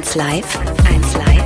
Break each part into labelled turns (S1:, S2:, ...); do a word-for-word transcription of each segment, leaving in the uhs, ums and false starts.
S1: eins Live, eins Live.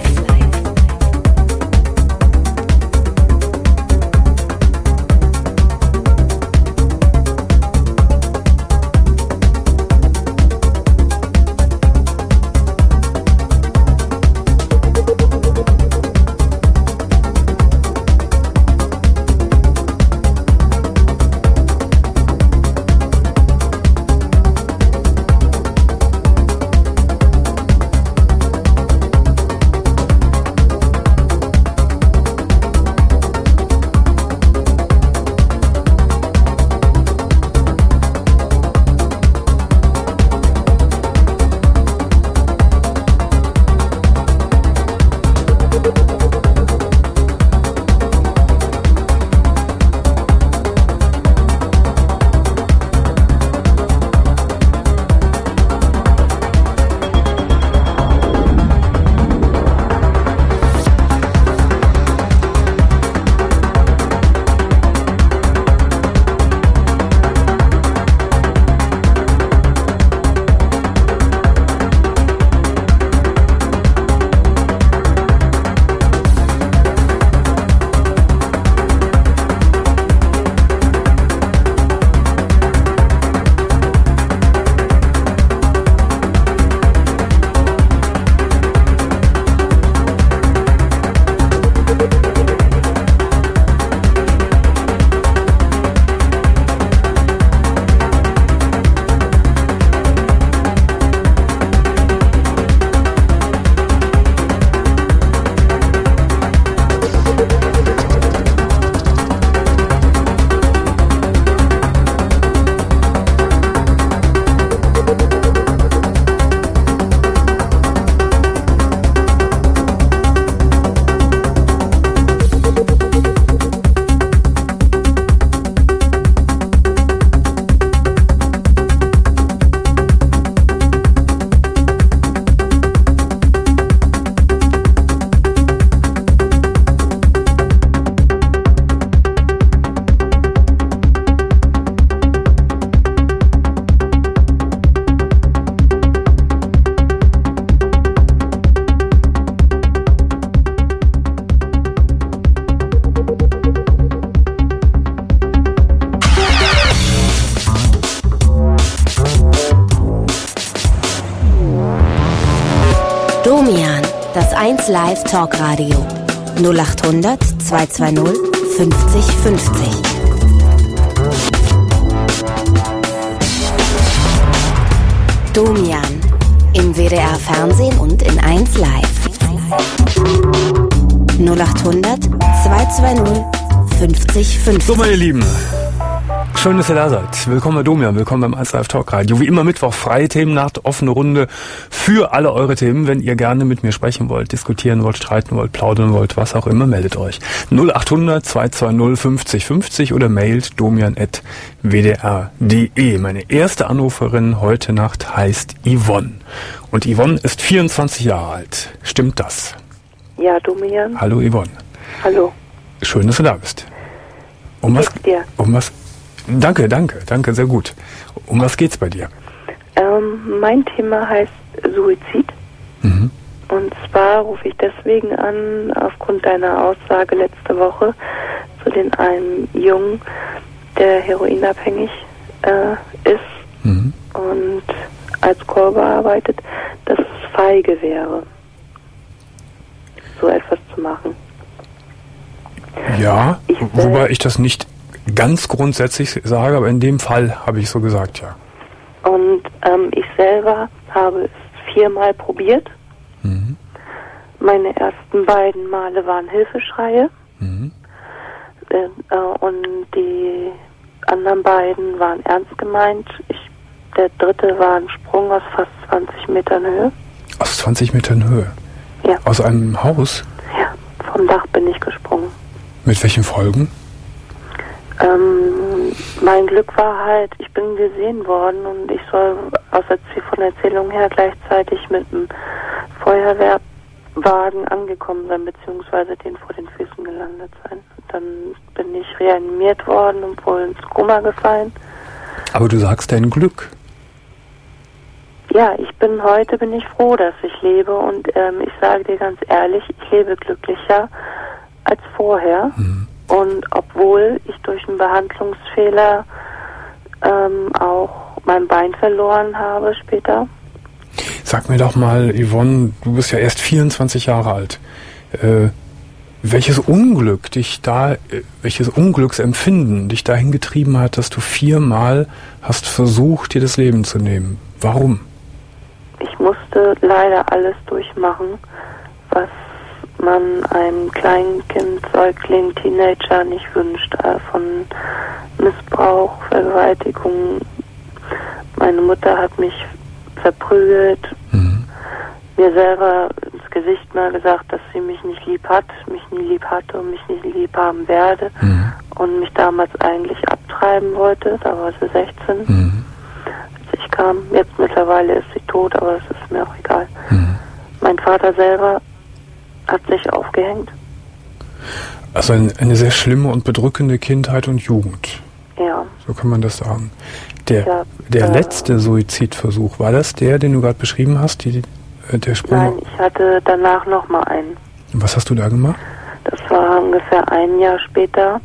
S1: Domian, das eins Live Talkradio. null acht hundert zweihundertzweißig fünfzig fünfzig. Domian, im W D R Fernsehen und in eins Live. null acht hundert zweihundertzweißig fünfzig fünfzig.
S2: So, meine Lieben, schön, dass ihr da seid. Willkommen bei Domian, willkommen beim eins Live Talk Radio. Wie immer Mittwoch, freie Themennacht, offene Runde für alle eure Themen. Wenn ihr gerne mit mir sprechen wollt, diskutieren wollt, streiten wollt, plaudern wollt, was auch immer, meldet euch. null acht hundert zweihundertzweißig fünfzig fünfzig oder mailt domian at w d r punkt d e. Meine erste Anruferin heute Nacht heißt Yvonne. Und Yvonne ist vierundzwanzig Jahre alt. Stimmt das?
S3: Ja, Domian.
S2: Hallo Yvonne.
S3: Hallo.
S2: Schön, dass du da bist. Um was,
S3: dir?
S2: um was? Danke, danke, danke, sehr gut. Um was geht's bei dir?
S3: Ähm, mein Thema heißt Suizid. Mhm. Und zwar rufe ich deswegen an, aufgrund deiner Aussage letzte Woche zu den einem Jungen, der heroinabhängig äh, ist mhm. und als Korber arbeitet, dass es feige wäre, so etwas zu machen.
S2: Ja, ich wobei ich das nicht ganz grundsätzlich sage, aber in dem Fall habe ich so gesagt, ja.
S3: Und ähm, ich selber habe es viermal probiert. Mhm. Meine ersten beiden Male waren Hilfeschreie. Mhm. Äh, und die anderen beiden waren ernst gemeint. Ich, der dritte war ein Sprung aus fast zwanzig Metern Höhe.
S2: Aus zwanzig Metern Höhe?
S3: Ja.
S2: Aus einem Haus?
S3: Ja, vom Dach bin ich gesprungen.
S2: Mit welchen Folgen?
S3: Ähm, mein Glück war halt, ich bin gesehen worden und ich soll aus der, von der Erzählung her gleichzeitig mit einem Feuerwehrwagen angekommen sein, beziehungsweise den vor den Füßen gelandet sein. Und dann bin ich reanimiert worden und wohl ins Koma gefallen.
S2: Aber du sagst dein Glück.
S3: Ja, ich bin heute, bin ich froh, dass ich lebe und ähm, ich sage dir ganz ehrlich, ich lebe glücklicher als vorher. Mhm. Und obwohl ich durch einen Behandlungsfehler ähm, auch mein Bein verloren habe später.
S2: Sag mir doch mal, Yvonne, du bist ja erst vierundzwanzig Jahre alt. Äh, welches Unglück dich da, äh, welches Unglücksempfinden dich dahin getrieben hat, dass du viermal hast versucht, dir das Leben zu nehmen? Warum?
S3: Ich musste leider alles durchmachen, was man einem Kleinkind, Säugling, Teenager nicht wünscht. Äh, von Missbrauch, Vergewaltigung. Meine Mutter hat mich verprügelt, mhm. mir selber ins Gesicht mal gesagt, dass sie mich nicht lieb hat, mich nie lieb hatte und mich nicht lieb haben werde mhm. und mich damals eigentlich abtreiben wollte. Da war sie sechzehn, mhm. als ich kam. Jetzt mittlerweile ist sie tot, aber es ist mir auch egal. Mhm. Mein Vater selber hat sich aufgehängt.
S2: Also ein, eine sehr schlimme und bedrückende Kindheit und Jugend.
S3: Ja.
S2: So kann man das sagen. Der,
S3: ja,
S2: der
S3: äh,
S2: letzte Suizidversuch, war das der, den du gerade beschrieben hast? Die, der Sprung?
S3: Nein, ich hatte danach nochmal einen.
S2: Und was hast du da gemacht?
S3: Das war ungefähr ein Jahr später,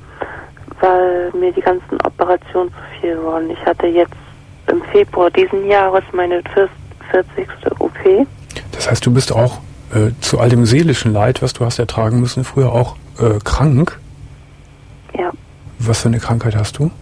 S3: weil mir die ganzen Operationen zu viel wurden. Ich hatte jetzt im Februar diesen Jahres meine vierzigste O P.
S2: Das heißt, du bist auch äh, zu all dem seelischen Leid, was du hast ertragen müssen, früher auch äh, krank?
S3: Ja.
S2: Was für eine Krankheit hast du?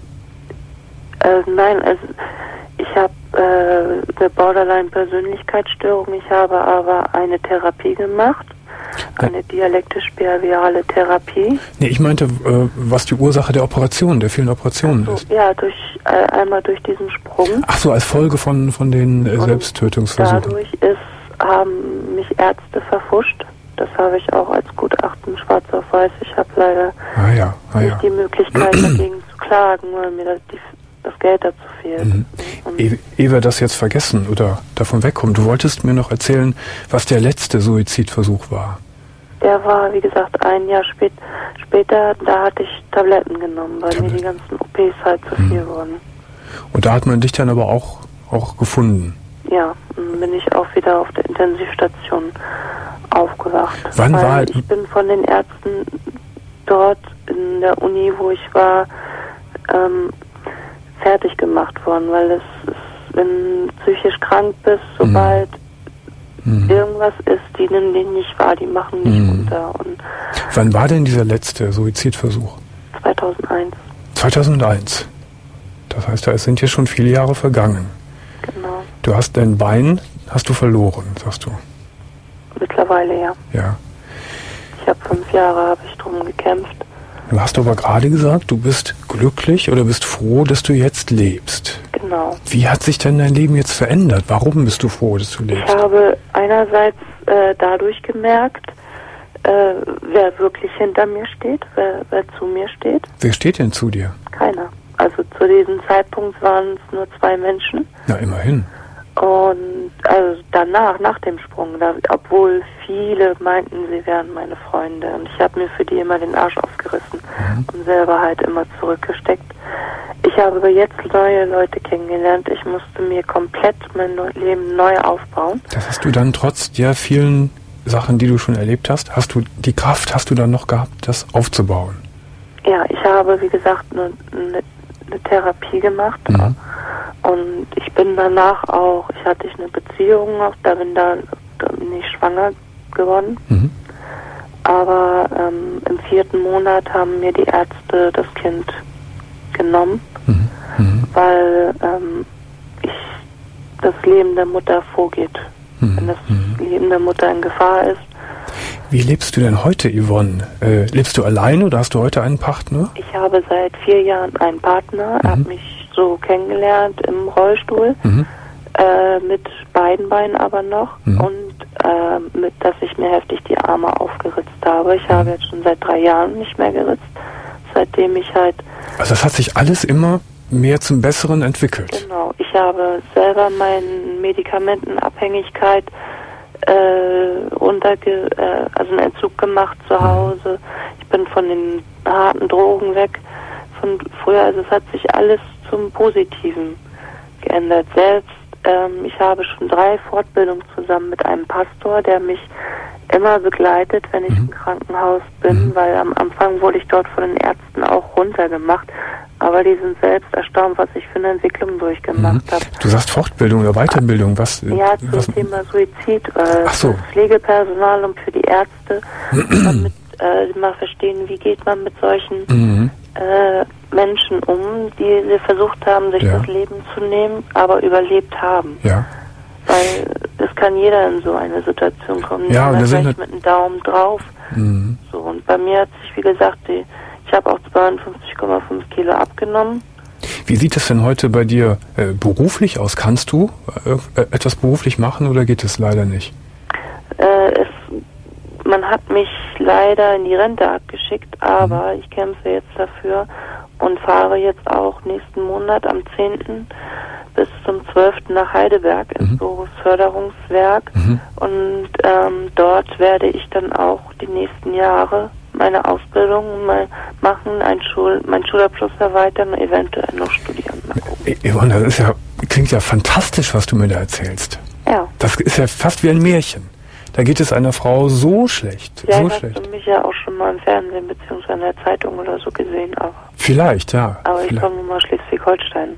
S3: Äh, nein, also ich habe äh, eine Borderline-Persönlichkeitsstörung. Ich habe aber eine Therapie gemacht, eine dialektisch-behaviorale Therapie.
S2: Nee, ich meinte, äh, was die Ursache der Operation, der vielen Operationen
S3: so,
S2: ist.
S3: Ja, durch äh, einmal durch diesen Sprung.
S2: Ach so, als Folge von, von den äh, Selbsttötungsversuchen.
S3: Dadurch ist, haben mich Ärzte verfuscht. Das habe ich auch als Gutachten schwarz auf weiß. Ich habe leider
S2: ah, ja. Ah,
S3: nicht
S2: ja.
S3: die Möglichkeit dagegen zu klagen, weil mir das, die, das Geld dazu fehlt.
S2: Mhm. Ehe, ehe wir das jetzt vergessen oder davon wegkommen, du wolltest mir noch erzählen, was der letzte Suizidversuch war.
S3: Der war, wie gesagt, ein Jahr spät, später, da hatte ich Tabletten genommen, weil
S2: Tablet-
S3: mir die ganzen O Ps halt zu viel mhm. wurden.
S2: Und da hat man dich dann aber auch, auch gefunden?
S3: Ja, dann bin ich auch wieder auf der Intensivstation aufgewacht.
S2: Wann
S3: weil
S2: war...
S3: Ich bin von den Ärzten dort in der Uni, wo ich war, ähm, fertig gemacht worden, weil es ist, wenn du psychisch krank bist, sobald mhm. irgendwas ist, die nehmen den nicht wahr, die machen nicht mhm. unter. Und
S2: wann war denn dieser letzte Suizidversuch?
S3: zweitausendeins.
S2: zweitausendeins. Das heißt, da sind hier schon viele Jahre vergangen.
S3: Genau.
S2: Du hast dein Bein, hast du verloren, sagst du?
S3: Mittlerweile, ja.
S2: Ja.
S3: Ich habe fünf Jahre, habe ich drum gekämpft.
S2: Du hast aber gerade gesagt, du bist glücklich oder bist froh, dass du jetzt lebst.
S3: Genau.
S2: Wie hat sich denn dein Leben jetzt verändert? Warum bist du froh, dass du lebst?
S3: Ich habe einerseits äh, dadurch gemerkt, äh, wer wirklich hinter mir steht, wer, wer zu mir steht.
S2: Wer steht denn zu dir?
S3: Keiner. Also zu diesem Zeitpunkt waren es nur zwei Menschen.
S2: Na, immerhin.
S3: Und also danach, nach dem Sprung, da, obwohl viele meinten, sie wären meine Freunde. Und ich habe mir für die immer den Arsch aufgerissen mhm. und selber halt immer zurückgesteckt. Ich habe aber jetzt neue Leute kennengelernt. Ich musste mir komplett mein Leben neu aufbauen.
S2: Das hast du dann trotz der vielen Sachen, die du schon erlebt hast, hast du die Kraft, hast du dann noch gehabt, das aufzubauen?
S3: Ja, ich habe, wie gesagt, eine, eine, eine Therapie gemacht. Mhm. Und ich bin danach auch, ich hatte eine Beziehung, auch da bin, da, da bin ich schwanger geworden. Mhm. Aber ähm, im vierten Monat haben mir die Ärzte das Kind genommen, mhm. Mhm. weil ähm, ich, das Leben der Mutter vorgeht. Mhm. Wenn das mhm. Leben der Mutter in Gefahr ist.
S2: Wie lebst du denn heute, Yvonne? Äh, lebst du alleine oder hast du heute einen Partner?
S3: Ich habe seit vier Jahren einen Partner. Mhm. Er hat mich so kennengelernt im Rollstuhl, mhm. äh, mit beiden Beinen aber noch mhm. und äh, mit, dass ich mir heftig die Arme aufgeritzt habe. Ich mhm. habe jetzt schon seit drei Jahren nicht mehr geritzt, seitdem ich halt...
S2: Also das hat sich alles immer mehr zum Besseren entwickelt.
S3: Genau. Ich habe selber meine Medikamentenabhängigkeit äh, unterge, äh, also einen Entzug gemacht zu Hause. Ich bin von den harten Drogen weg. Von früher, also es hat sich alles zum Positiven geändert. Selbst ähm, ich habe schon drei Fortbildungen zusammen mit einem Pastor, der mich immer begleitet, wenn ich mhm. im Krankenhaus bin, mhm. weil am Anfang wurde ich dort von den Ärzten auch runtergemacht. Aber die sind selbst erstaunt, was ich für eine Entwicklung durchgemacht mhm. habe.
S2: Du sagst Fortbildung oder Weiterbildung, was?
S3: Ja, zum was? Thema Suizid. Äh,
S2: Ach so.
S3: Für das Pflegepersonal und für die Ärzte, damit äh, mal verstehen, wie geht man mit solchen mhm. äh, Menschen um, die sie versucht haben, sich ja. das Leben zu nehmen, aber überlebt haben.
S2: Ja.
S3: Weil das kann jeder in so eine Situation kommen.
S2: Ja, und da sind
S3: mit einem Daumen drauf.
S2: Mhm.
S3: So, und bei mir hat sich, wie gesagt, die, ich habe auch zweiundfünfzig Komma fünf Kilo abgenommen.
S2: Wie sieht es denn heute bei dir äh, beruflich aus? Kannst du äh, etwas beruflich machen oder geht es leider nicht?
S3: Äh, es, man hat mich leider in die Rente abgeschickt, aber mhm. ich kämpfe jetzt dafür und fahre jetzt auch nächsten Monat am zehnten bis zum zwölften nach Heidelberg ins mhm. Berufsförderungswerk mhm. und ähm, dort werde ich dann auch die nächsten Jahre meine Ausbildung mal machen, ein Schul, meinen Schulabschluss erweitern und eventuell noch studieren. Mal gucken.
S2: Yvonne, das ist ja, klingt ja fantastisch, was du mir da erzählst.
S3: Ja.
S2: Das ist ja fast wie ein Märchen. Da geht es einer Frau so schlecht.
S3: Ja,
S2: so
S3: hast
S2: schlecht.
S3: du mich ja auch schon mal im Fernsehen bzw. in der Zeitung oder so gesehen. Aber
S2: vielleicht, ja.
S3: Aber
S2: vielleicht.
S3: Ich komme nun mal Schleswig-Holstein.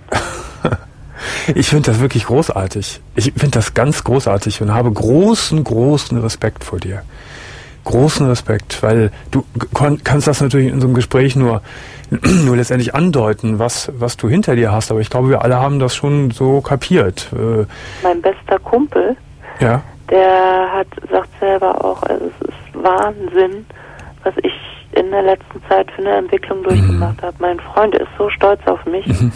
S2: Ich finde das wirklich großartig. Ich finde das ganz großartig und habe großen, großen Respekt vor dir. Großen Respekt, weil du kon- kannst das natürlich in so einem Gespräch nur, nur letztendlich andeuten, was, was du hinter dir hast. Aber ich glaube, wir alle haben das schon so kapiert. Äh,
S3: mein bester Kumpel,
S2: ja.
S3: der hat, sagt selber auch, also es ist Wahnsinn, was ich in der letzten Zeit für eine Entwicklung durchgemacht mhm. habe. Mein Freund ist so stolz auf mich. und,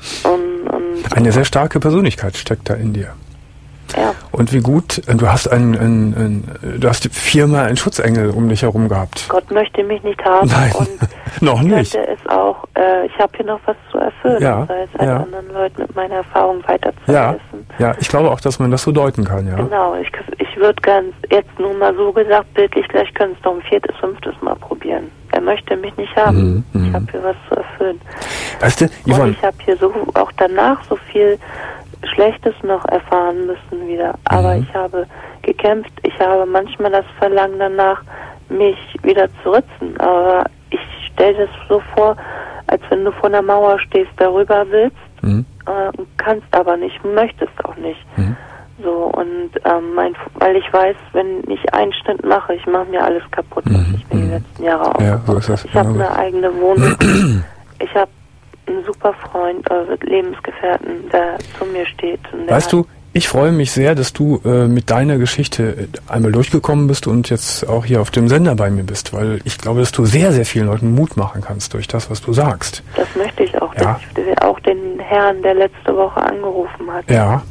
S3: und
S2: Eine sehr starke Persönlichkeit steckt da in dir.
S3: Ja.
S2: Und wie gut, du hast einen, einen, einen, du hast viermal einen Schutzengel um dich herum gehabt.
S3: Gott möchte mich nicht haben.
S2: Nein,
S3: und
S2: noch nicht.
S3: Ich ist auch, äh, ich habe hier noch was zu erfüllen,
S2: ja,
S3: sei es halt
S2: ja.
S3: anderen Leuten mit meiner Erfahrung weiterzuhelfen.
S2: Ja, ja, ich glaube auch, dass man das so deuten kann, ja.
S3: Genau, ich, ich würde ganz, jetzt nur mal so gesagt, bildlich, vielleicht können es doch ein viertes, fünftes Mal probieren. Er möchte mich nicht haben. Mhm, ich habe hier was zu erfüllen.
S2: Weißt du, Yvonne,
S3: und ich habe hier so auch danach so viel Schlechtes noch erfahren müssen wieder. Aber mhm. ich habe gekämpft. Ich habe manchmal das Verlangen danach, mich wieder zu ritzen. Aber ich stelle das so vor, als wenn du vor einer Mauer stehst, darüber willst, mhm. äh, kannst aber nicht, möchtest auch nicht. Mhm. So, und ähm, mein, weil ich weiß, wenn ich einen Schnitt mache, ich mache mir alles kaputt, was
S2: mhm.
S3: ich mir die letzten Jahre aufgebaut
S2: ja, so ist das.
S3: Ich habe eine eigene Wohnung. Ich habe einen super Freund, äh, Lebensgefährten, der zu mir steht. Und der
S2: weißt du, ich freue mich sehr, dass du äh, mit deiner Geschichte einmal durchgekommen bist und jetzt auch hier auf dem Sender bei mir bist, weil ich glaube, dass du sehr, sehr vielen Leuten Mut machen kannst durch das, was du sagst.
S3: Das möchte ich auch.
S2: Ja.
S3: Ich will auch den Herrn, der letzte Woche angerufen hat.
S2: Ja.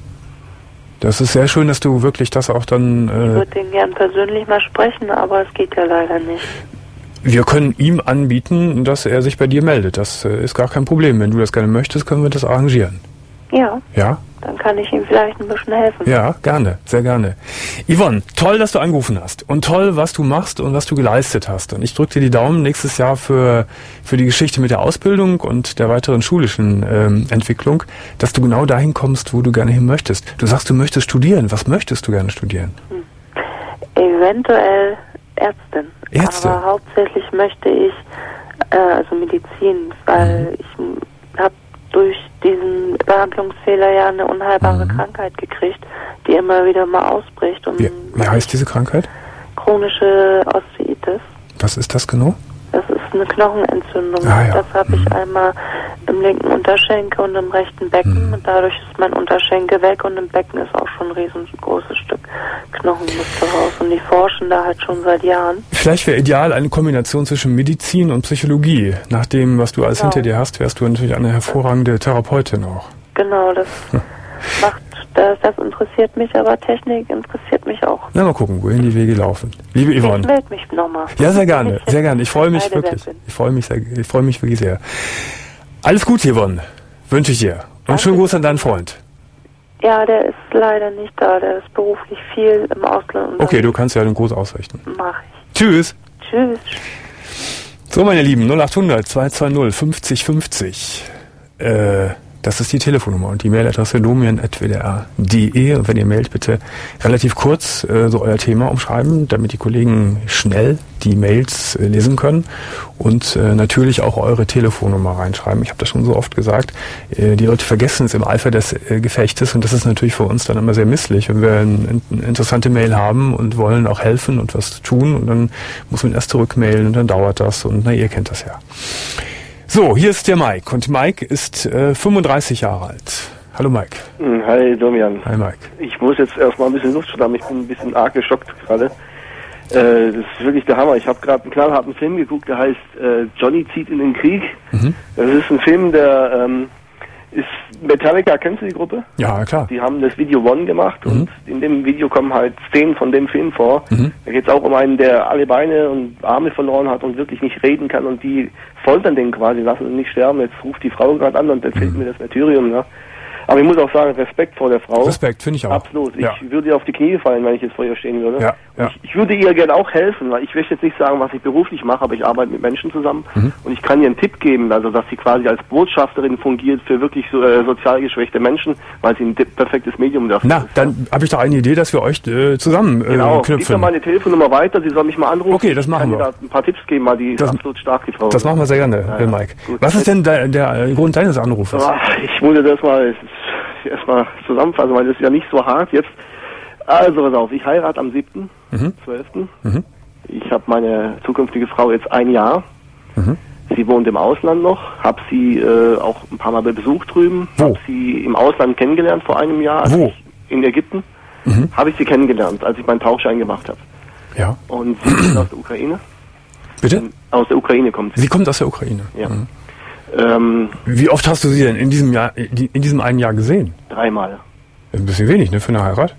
S2: Das ist sehr schön, dass du wirklich das auch dann... Äh,
S3: ich würde den gern persönlich mal sprechen, aber es geht ja leider nicht.
S2: Wir können ihm anbieten, dass er sich bei dir meldet. Das äh, ist gar kein Problem. Wenn du das gerne möchtest, können wir das arrangieren.
S3: Ja.
S2: Ja?
S3: Dann kann ich ihm vielleicht ein bisschen helfen.
S2: Ja, gerne. Sehr gerne. Yvonne, toll, dass du angerufen hast. Und toll, was du machst und was du geleistet hast. Und ich drücke dir die Daumen nächstes Jahr für, für die Geschichte mit der Ausbildung und der weiteren schulischen ähm, Entwicklung, dass du genau dahin kommst, wo du gerne hin möchtest. Du sagst, du möchtest studieren. Was möchtest du gerne studieren?
S3: Hm. Eventuell Ärztin.
S2: Ärzte?
S3: Aber hauptsächlich möchte ich, äh, also Medizin, weil mhm. ich habe durch diesen Behandlungsfehler ja eine unheilbare mhm. Krankheit gekriegt, die immer wieder mal ausbricht. Und
S2: wie, wie heißt diese Krankheit?
S3: Chronische Osteitis.
S2: Was ist das genau?
S3: Das ist eine Knochenentzündung.
S2: Ah, ja.
S3: Das habe
S2: mhm.
S3: ich einmal im linken Unterschenkel und im rechten Becken. Mhm. Und dadurch ist mein Unterschenkel weg und im Becken ist auch schon ein riesengroßes Stück Knochenmuster raus. Und die forschen da halt schon seit Jahren.
S2: Vielleicht wäre ideal eine Kombination zwischen Medizin und Psychologie. Nach dem, was du alles genau. hinter dir hast, wärst du natürlich eine hervorragende Therapeutin auch.
S3: Genau, das macht das, das interessiert mich, aber Technik interessiert mich auch.
S2: Na, mal gucken, wohin die Wege laufen. Liebe Yvonne.
S3: Ich melde mich nochmal.
S2: Ja, sehr gerne, sehr gerne. Ich freue mich wirklich. Ich freue mich sehr, ich freue mich wirklich sehr. Alles Gute, Yvonne. Wünsche ich dir. Und
S3: Danke.
S2: Schönen Gruß an deinen Freund.
S3: Ja, der ist leider nicht da. Der ist beruflich viel im Ausland.
S2: Okay, du kannst ja den Gruß ausrichten.
S3: Mach ich.
S2: Tschüss.
S3: Tschüss.
S2: So, meine Lieben, null acht hundert zwei zwei null fünfzig fünfzig. Äh, Das ist die Telefonnummer und die Mailadresse domian at w d r punkt d e. Und wenn ihr mailt, bitte relativ kurz äh, so euer Thema umschreiben, damit die Kollegen schnell die Mails äh, lesen können und äh, natürlich auch eure Telefonnummer reinschreiben. Ich habe das schon so oft gesagt. Äh, die Leute vergessen es im Eifer des äh, Gefechtes und das ist natürlich für uns dann immer sehr misslich, wenn wir ein, eine interessante Mail haben und wollen auch helfen und was tun und dann muss man erst zurückmailen und dann dauert das und na, ihr kennt das ja. So, hier ist der Mike und Mike ist äh, fünfunddreißig Jahre alt. Hallo Mike.
S4: Hi Domian.
S2: Hi Mike.
S4: Ich muss jetzt erstmal ein bisschen Luft schnappen, ich bin ein bisschen arg geschockt gerade. Äh, das ist wirklich der Hammer. Ich habe gerade einen knallharten Film geguckt, der heißt äh, Johnny zieht in den Krieg. Mhm. Das ist ein Film, der ähm, ist Metallica, kennst du die Gruppe?
S2: Ja, klar.
S4: Die haben das Video One gemacht mhm. und in dem Video kommen halt Szenen von dem Film vor. Mhm. Da geht es auch um einen, der alle Beine und Arme verloren hat und wirklich nicht reden kann und die foltern den quasi, lassen ihn nicht sterben. Jetzt ruft die Frau gerade an und erzählt mhm. mir das Martyrium. Ne? Aber ich muss auch sagen, Respekt vor der Frau.
S2: Respekt, finde ich auch.
S4: Absolut.
S2: Ja.
S4: Ich würde ihr auf die Knie fallen, wenn ich jetzt vor ihr stehen würde.
S2: Ja, ja.
S4: Ich, ich würde ihr gerne auch helfen, weil ich möchte jetzt nicht sagen, was ich beruflich mache, aber ich arbeite mit Menschen zusammen mhm. und ich kann ihr einen Tipp geben, also dass sie quasi als Botschafterin fungiert für wirklich so, äh, sozial geschwächte Menschen, weil sie ein perfektes Medium dafür
S2: Na,
S4: ist.
S2: dann habe ich doch eine Idee, dass wir euch äh, zusammen äh,
S4: genau.
S2: knüpfen.
S4: Gib mir meine Telefonnummer weiter, sie soll mich mal anrufen.
S2: Okay, das machen
S4: ich kann
S2: wir.
S4: ihr da ein paar Tipps geben, weil die
S2: das,
S4: ist absolut stark, die Frau.
S2: Das machen wir sehr gerne, ja, ja. Mike. Gut. Was ist denn der, der Grund deines Anrufes?
S4: Ich wollte das mal... erstmal zusammenfassen, weil das ist ja nicht so hart jetzt. Also pass auf, ich heirate am siebten zwölften Mhm. Ich habe meine zukünftige Frau jetzt ein Jahr. Mhm. Sie wohnt im Ausland noch, habe sie äh, auch ein paar Mal besucht drüben. Habe sie im Ausland kennengelernt vor einem Jahr.
S2: Wo?
S4: In Ägypten. Mhm. Habe ich sie kennengelernt, als ich meinen Tauchschein gemacht habe.
S2: Ja.
S4: Und sie ist aus der Ukraine.
S2: Bitte?
S4: Aus der Ukraine kommt sie.
S2: Sie kommt aus der Ukraine?
S4: Ja.
S2: Mhm.
S4: Ähm,
S2: Wie oft hast du sie denn in diesem Jahr, in diesem einen Jahr gesehen?
S4: Dreimal.
S2: Ein bisschen wenig, ne, für eine Heirat?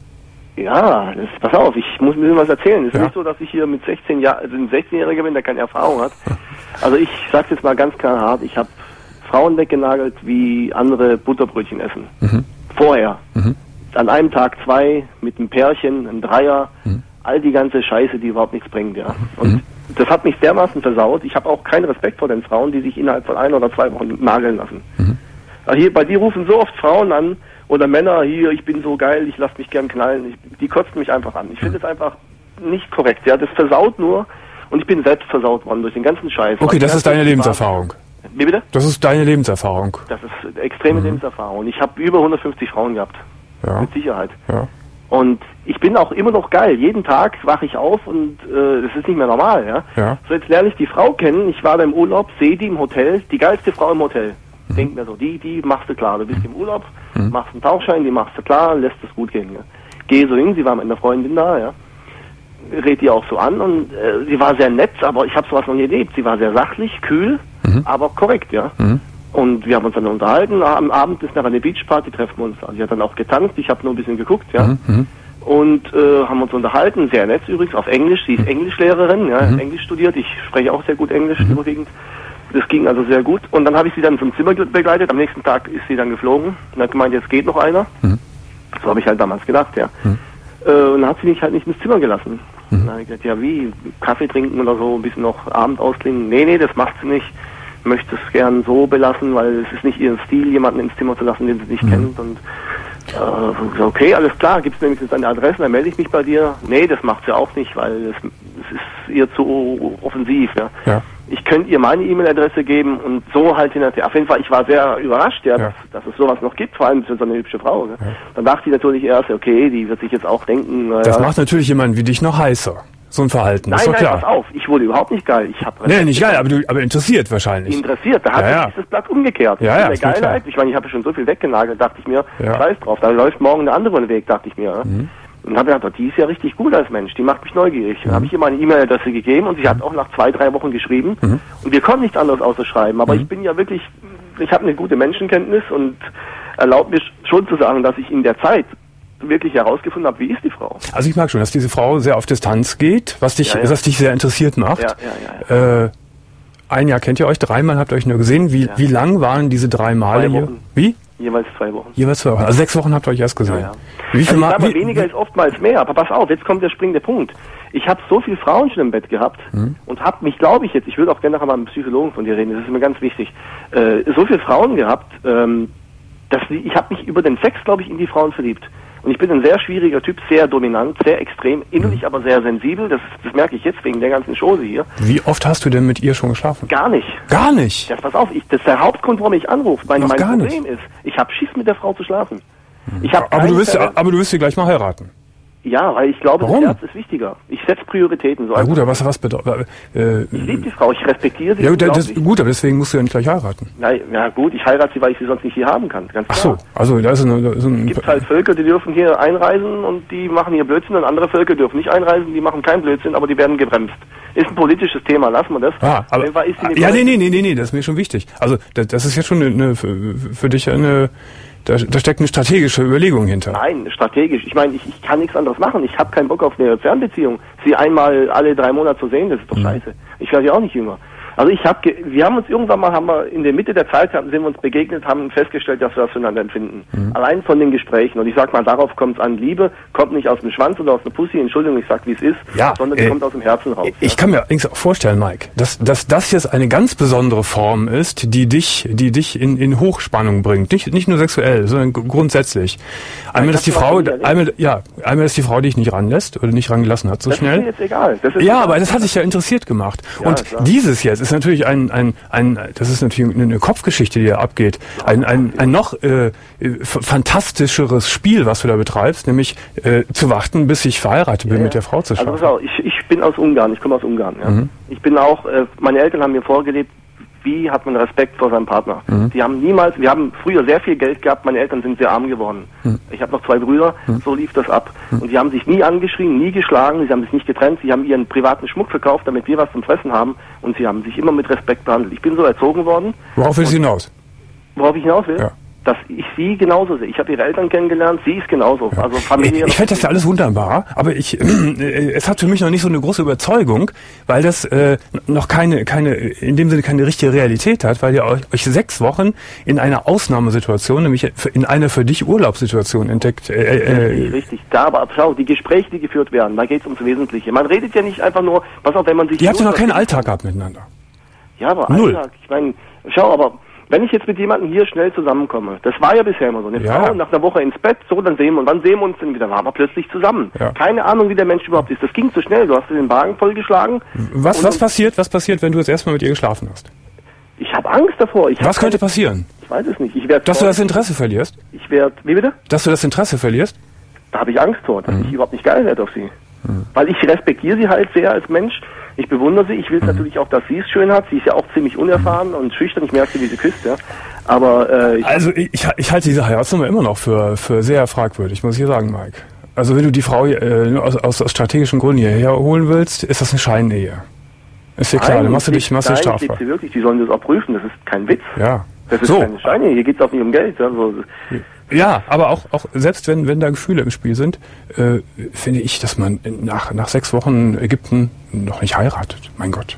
S4: Ja, das, pass auf, ich muss mir was erzählen. Es ist
S2: ja.
S4: nicht so, dass ich hier mit sechzehn Jahren, also ein sechzehnjähriger bin, der keine Erfahrung hat. Also ich sag's jetzt mal ganz klar hart, ich habe Frauen weggenagelt, wie andere Butterbrötchen essen. Mhm. Vorher. Mhm. An einem Tag zwei, mit einem Pärchen, einem Dreier, mhm. all die ganze Scheiße, die überhaupt nichts bringt, ja. Und mhm. das hat mich dermaßen versaut. Ich habe auch keinen Respekt vor den Frauen, die sich innerhalb von ein oder zwei Wochen nageln lassen. Mhm. Also hier, bei dir rufen so oft Frauen an oder Männer, hier, ich bin so geil, ich lasse mich gern knallen. Ich, die kotzen mich einfach an. Ich finde es einfach nicht korrekt. Ja, das versaut nur und ich bin selbst versaut worden durch den ganzen Scheiß.
S2: Okay, das ist deine Lebenserfahrung.
S4: Wie bitte?
S2: Das ist deine Lebenserfahrung.
S4: Das ist extreme mhm. Lebenserfahrung. Ich habe über hundertfünfzig Frauen gehabt.
S2: Ja.
S4: Mit Sicherheit.
S2: Ja.
S4: Und ich bin auch immer noch geil. Jeden Tag wache ich auf und äh, das ist nicht mehr normal. Ja?
S2: Ja.
S4: So, jetzt lerne ich die Frau kennen. Ich war da im Urlaub, sehe die im Hotel. Die geilste Frau im Hotel. Mhm. Denk mir so, die, die machst du klar. Du bist im Urlaub, mhm. machst einen Tauchschein, die machst du klar, lässt es gut gehen. Ja? Gehe so hin, sie war mit einer Freundin da. Ja? Red die auch so an und äh, sie war sehr nett, aber ich habe sowas noch nie erlebt. Sie war sehr sachlich, kühl, mhm. aber korrekt. Ja. Mhm. Und wir haben uns dann unterhalten. Am Abend ist nach einer Beachparty, treffen wir uns. Also sie hat dann auch getanzt, ich habe nur ein bisschen geguckt, ja. Mhm. Und äh, haben uns unterhalten, sehr nett übrigens, auf Englisch. Sie ist Englischlehrerin, ja, mhm. Englisch studiert. Ich spreche auch sehr gut Englisch mhm. überwiegend. Das ging also sehr gut. Und dann habe ich sie dann zum Zimmer begleitet. Am nächsten Tag ist sie dann geflogen und hat gemeint, jetzt geht noch einer. Mhm. So habe ich halt damals gedacht, ja. Mhm. Äh, und dann hat sie mich halt nicht ins Zimmer gelassen. Mhm. Dann habe ich gesagt, ja wie, Kaffee trinken oder so, ein bisschen noch Abend ausklingen. Nee, nee, das macht sie nicht. Möchte es gern so belassen, weil es ist nicht ihr Stil, jemanden ins Zimmer zu lassen, den sie nicht mhm. kennt. Und äh, okay, alles klar, gibst du nämlich deine Adresse, dann melde ich mich bei dir. Nee, das macht sie auch nicht, weil es, es ist ihr zu offensiv. Ja. Ja. Ich könnte ihr meine E-Mail-Adresse geben und so halt hinterher. Auf jeden Fall, ich war sehr überrascht, ja, ja. Dass, dass es sowas noch gibt, vor allem für so eine hübsche Frau. Ne? Ja. Dann dachte ich natürlich erst, okay, die wird sich jetzt auch denken.
S2: Das
S4: ja,
S2: macht natürlich jemanden wie dich noch heißer. So ein Verhalten,
S4: nein,
S2: ist doch
S4: nein,
S2: klar.
S4: Pass auf, ich wurde überhaupt nicht geil. Ich hab
S2: nee, nicht geil, aber, du, aber interessiert wahrscheinlich.
S4: Interessiert, da hat
S2: ja, ja.
S4: sich das Blatt umgekehrt.
S2: Ja, ja,
S4: ich Geilheit. Ich meine, ich habe schon so viel weggenagelt, dachte ich mir, ja. Scheiß drauf, da läuft morgen eine andere Weg, dachte ich mir. Mhm. Und habe gedacht, die ist ja richtig gut als Mensch, die macht mich neugierig. Mhm. Dann habe ich ihr meine E-Mail-Adresse gegeben und sie hat auch nach zwei, drei Wochen geschrieben. Mhm. Und wir konnten nichts anderes außer schreiben, aber mhm. ich bin ja wirklich, ich habe eine gute Menschenkenntnis und erlaubt mir schon zu sagen, dass ich in der Zeit wirklich herausgefunden habe, wie ist die Frau.
S2: Also ich mag schon, dass diese Frau sehr auf Distanz geht, was dich, ja, ja. was dich sehr interessiert macht.
S4: Ja, ja, ja, ja.
S2: Äh, ein Jahr kennt ihr euch, dreimal habt ihr euch nur gesehen. Wie, ja. wie lang waren diese drei Male hier? Wie?
S4: Jeweils zwei Wochen.
S2: Jeweils zwei Wochen. Also sechs Wochen habt ihr euch erst gesehen.
S4: Ja, ja.
S2: Wie viel
S4: also ich
S2: Mal?
S4: Wie, weniger ist oftmals mehr, aber pass auf, jetzt kommt der springende Punkt. Ich habe so viele Frauen schon im Bett gehabt mhm. und habe mich, glaube ich jetzt, ich würde auch gerne nachher mal mit einem Psychologen von dir reden, das ist mir ganz wichtig, äh, so viele Frauen gehabt, ähm, Das, ich habe mich über den Sex, glaube ich, in die Frauen verliebt. Und ich bin ein sehr schwieriger Typ, sehr dominant, sehr extrem, innerlich aber sehr sensibel. Das, das merke ich jetzt wegen der ganzen Chose hier.
S2: Wie oft hast du denn mit ihr schon geschlafen?
S4: Gar nicht.
S2: Gar nicht?
S4: Ja, pass auf, ich, das ist der Hauptgrund, warum ich anrufe. Mein, mein
S2: gar
S4: Problem
S2: nicht.
S4: ist, ich habe Schiss, mit der Frau zu schlafen. Ich hab
S2: aber, du wirst,
S4: Ver-
S2: aber du wirst sie gleich mal heiraten.
S4: Ja, weil ich glaube,
S2: Warum?
S4: das Herz ist wichtiger. Ich setze Prioritäten. So
S2: Ja gut, aber was, was bedeutet... Äh,
S4: ich liebe die Frau, ich respektiere sie.
S2: ja, das, das,
S4: unglaublich.
S2: gut, aber deswegen musst du ja nicht gleich heiraten.
S4: Na, ja gut, ich heirate sie, weil ich sie sonst nicht hier haben kann. Ganz
S2: Ach
S4: klar.
S2: so, also da ist eine... Da ist ein,
S4: Es gibt halt Völker, die dürfen hier einreisen und die machen hier Blödsinn und andere Völker dürfen nicht einreisen, die machen keinen Blödsinn, aber die werden gebremst. Ist ein politisches Thema, lassen wir das.
S2: Ah, aber,
S4: Einfach ist sie eine
S2: ja, nee, nee, nee, nee, nee, das ist mir schon wichtig. Also das, das ist jetzt schon eine, eine, für, für dich eine... Da, da steckt eine strategische Überlegung hinter.
S4: Nein, strategisch. Ich meine, ich, ich kann nichts anderes machen. Ich habe keinen Bock auf eine Fernbeziehung. Sie einmal alle drei Monate zu sehen, das ist doch
S2: Mhm.
S4: scheiße. Ich werde ja auch nicht jünger. Also ich habe, wir haben uns irgendwann mal, haben wir in der Mitte der Zeit sind wir uns begegnet, haben festgestellt, dass wir das füreinander empfinden.
S2: Mhm.
S4: Allein von den Gesprächen. Und ich sag mal, darauf kommt es an. Liebe kommt nicht aus dem Schwanz oder aus der Pussy, Entschuldigung, ich sag, wie es ist,
S2: Ja,
S4: sondern die
S2: äh,
S4: kommt aus dem Herzen raus.
S2: Ich
S4: ja.
S2: kann mir allerdings auch vorstellen, Mike, dass, dass das jetzt eine ganz besondere Form ist, die dich, die dich in, in Hochspannung bringt. Nicht, nicht nur sexuell, sondern g- grundsätzlich. Einmal, dass die
S4: hast du
S2: Frau,
S4: mal erlebt.
S2: einmal, ja, einmal, dass die Frau dich nicht ranlässt oder nicht rangelassen hat so
S4: Das ist mir
S2: schnell.
S4: jetzt egal. Das ist
S2: Ja,
S4: egal.
S2: aber das hat dich ja interessiert gemacht.
S4: Ja,
S2: Und
S4: klar.
S2: dieses jetzt ist natürlich ein, ein, ein, das ist natürlich eine Kopfgeschichte, die da abgeht. Ein, ein, ein noch äh, f- fantastischeres Spiel, was du da betreibst, nämlich äh, zu warten, bis ich verheiratet bin,
S4: Ja,
S2: mit der Frau zu
S4: Also
S2: schlafen.
S4: pass auf, ich, ich bin aus Ungarn, ich komme aus Ungarn. Ja.
S2: Mhm.
S4: Ich bin auch, äh, meine Eltern haben mir vorgelebt, wie hat man Respekt vor seinem Partner.
S2: Mhm.
S4: Die haben niemals, wir haben früher sehr viel Geld gehabt, meine Eltern sind sehr arm geworden.
S2: Mhm.
S4: Ich habe noch zwei Brüder, so lief das ab. Und sie haben sich nie angeschrien, nie geschlagen, sie haben sich nicht getrennt, sie haben ihren privaten Schmuck verkauft, damit wir was zum Fressen haben und sie haben sich immer mit Respekt behandelt. Ich bin so erzogen worden,
S2: Worauf will sie hinaus?
S4: worauf ich hinaus will,
S2: Ja.
S4: dass ich sie genauso sehe. Ich habe ihre Eltern kennengelernt, sie ist genauso. Also
S2: Ich,
S4: Familie.
S2: ich fände das ja alles wunderbar, aber ich, äh, es hat für mich noch nicht so eine große Überzeugung, weil das äh, noch keine, keine, in dem Sinne keine richtige Realität hat, weil ihr euch, euch sechs Wochen in einer Ausnahmesituation, nämlich in einer für dich Urlaubssituation entdeckt. Äh,
S4: Richtig,
S2: äh,
S4: richtig. Da, aber schau, die Gespräche, die geführt werden, da geht es ums Wesentliche. Man redet ja nicht einfach nur, pass auf, wenn man sich...
S2: ihr habt ja
S4: nur-
S2: noch keinen Alltag gehabt miteinander.
S4: Ja, aber
S2: Null.
S4: Alltag, ich meine, schau, aber wenn ich jetzt mit jemandem hier schnell zusammenkomme, das war ja bisher immer so, eine
S2: Ja.
S4: Frau nach einer Woche ins Bett, so, dann sehen wir, und wann sehen wir uns denn wieder? Waren wir plötzlich zusammen.
S2: Ja.
S4: Keine Ahnung, wie der Mensch überhaupt ist. Das ging zu schnell, du hast dir den Wagen vollgeschlagen.
S2: Was,
S4: Und-
S2: was passiert, was passiert, wenn du jetzt erstmal mit ihr geschlafen hast?
S4: Ich habe Angst davor. Ich hab
S2: Was könnte
S4: keine-
S2: passieren?
S4: Ich weiß es nicht. Ich werde...
S2: Dass du das Interesse verlierst?
S4: Ich werde... Wie bitte?
S2: Dass du das Interesse verlierst?
S4: Da habe ich Angst vor,
S2: Mhm.
S4: dass ich überhaupt nicht geil werde auf sie. Weil ich respektiere sie halt sehr als Mensch. Ich bewundere sie. Ich will
S2: Mhm.
S4: natürlich auch, dass sie es schön hat. Sie ist ja auch ziemlich unerfahren und schüchtern. Ich merke sie, wie sie küsst, ja. Aber äh, ich,
S2: Also ich, ich halte diese Heiratsnummer immer noch für, für sehr fragwürdig, muss ich hier sagen, Mike. Also wenn du die Frau äh, nur aus, aus, aus strategischen Gründen hierher holen willst, ist das eine Scheinehe. Ist dir klar,
S4: Nein,
S2: dann machst du
S4: ich
S2: dich,
S4: lieb-
S2: machst du dich
S4: nein, ich
S2: strafbar.
S4: lieb sie wirklich. Die sollen das auch prüfen. Das ist kein Witz.
S2: Ja.
S4: Das ist
S2: So.
S4: keine Scheine. Hier geht es auch nicht um Geld. Also,
S2: Ja, aber auch, auch selbst wenn, wenn da Gefühle im Spiel sind, äh, finde ich, dass man nach, nach sechs Wochen Ägypten noch nicht heiratet. Mein Gott.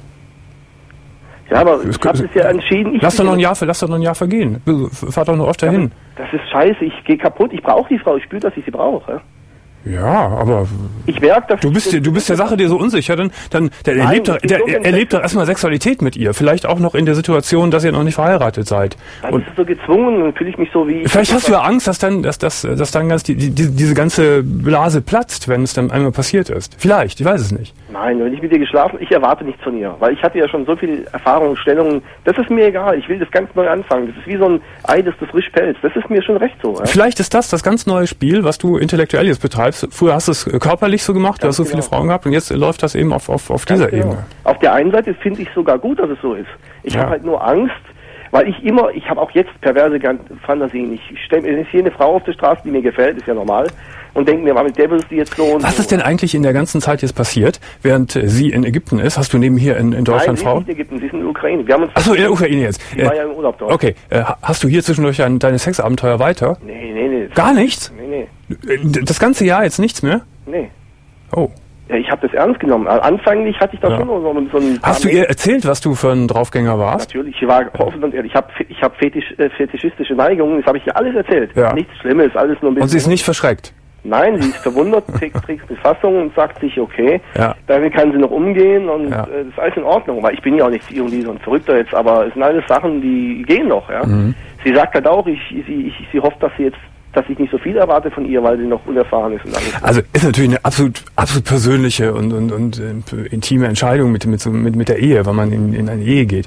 S4: ja, aber
S2: Es-
S4: ich habe es ja entschieden. Ich
S2: Lass doch noch ein Jahr, lass doch noch ein Jahr vergehen. Fahr doch noch oft dahin.
S4: Das ist scheiße. Ich gehe kaputt. Ich brauche die Frau. Ich spüre, dass ich sie brauche. Ja?
S2: Ja, aber
S4: Ich merke, dass
S2: du bist, dir- du bist der Sache dir so unsicher, dann, dann der
S4: Nein,
S2: erlebt doch,
S4: ich bin
S2: der,
S4: so
S2: er erlebt doch erstmal Sexualität mit ihr. Vielleicht auch noch in der Situation, dass ihr noch nicht verheiratet seid.
S4: Dann
S2: Und
S4: ist es so gezwungen. Dann fühle ich mich so wie...
S2: vielleicht hast du ja Angst, dass dann, dass, dass, dass dann ganz die, die, diese ganze Blase platzt, wenn es dann einmal passiert ist. Vielleicht, ich weiß es nicht.
S4: Nein, wenn ich mit ihr geschlafen, ich erwarte nichts von ihr, weil ich hatte ja schon so viel Erfahrung, Stellungen, das ist mir egal, ich will das ganz neu anfangen, das ist wie so ein Ei, das du frisch pelzt, das ist mir schon recht so. Ja?
S2: Vielleicht ist das das ganz neue Spiel, was du intellektuell jetzt betreibst. Früher hast du es körperlich so gemacht, du
S4: Ganz
S2: hast so viele
S4: genau.
S2: Frauen gehabt und jetzt läuft das eben auf, auf, auf dieser
S4: Ganz genau.
S2: Ebene.
S4: Auf der einen Seite finde ich sogar gut, dass es so ist. Ich
S2: Ja.
S4: habe halt nur Angst, weil ich immer, ich habe auch jetzt perverse Gan- Fantasien, ich stelle mir hier eine Frau auf der Straße, die mir gefällt, ist ja normal, und denke mir, mit der willst du jetzt so und
S2: Was
S4: so.
S2: ist denn eigentlich in der ganzen Zeit jetzt passiert, während äh, sie in Ägypten ist? Hast du neben hier in, in Deutschland
S4: Nein, sie ist
S2: Frauen?
S4: nicht in Ägypten, sie ist in der Ukraine. Wir haben uns
S2: Achso, in der Ukraine jetzt.
S4: Sie war ja im Urlaub dort.
S2: Okay, äh, ha- hast du hier zwischendurch ein, deine Sexabenteuer weiter?
S4: Nee, nee, nee.
S2: Gar nichts?
S4: Nee, nee,
S2: Äh, Das ganze Jahr jetzt nichts mehr?
S4: nee.
S2: Oh.
S4: Ja, ich habe das ernst genommen. Anfänglich hatte ich da
S2: Ja.
S4: schon so, so ein paar
S2: Hast du ihr erzählt, was du für ein Draufgänger warst?
S4: Natürlich, ich war offen und ehrlich. Ich habe ich hab fetisch, äh, fetischistische Neigungen, das habe ich ihr alles erzählt.
S2: Ja.
S4: Nichts Schlimmes, alles nur ein bisschen...
S2: Und sie ist nicht verschreckt?
S4: Nein, sie ist verwundert, trägt, trägt eine Fassung und sagt sich, okay,
S2: ja.
S4: damit kann sie noch umgehen und
S2: ja.
S4: äh, das ist alles in Ordnung, weil ich bin ja auch nicht irgendwie so ein Verrückter jetzt, aber es sind alles Sachen, die gehen noch, ja. Mhm. Sie sagt halt auch, ich, sie, ich, sie hofft, dass sie jetzt, dass ich nicht so viel erwarte von ihr, weil sie noch unerfahren ist und alles.
S2: Also ist natürlich eine absolut, absolut persönliche und, und, und äh, intime Entscheidung mit, mit, so, mit, mit der Ehe, wenn man in, in eine Ehe geht.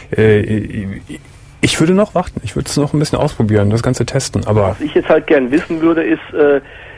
S2: Äh, ich würde noch warten, ich würde es noch ein bisschen ausprobieren, das Ganze testen, aber...
S4: Was ich jetzt halt gern wissen würde, ist, äh,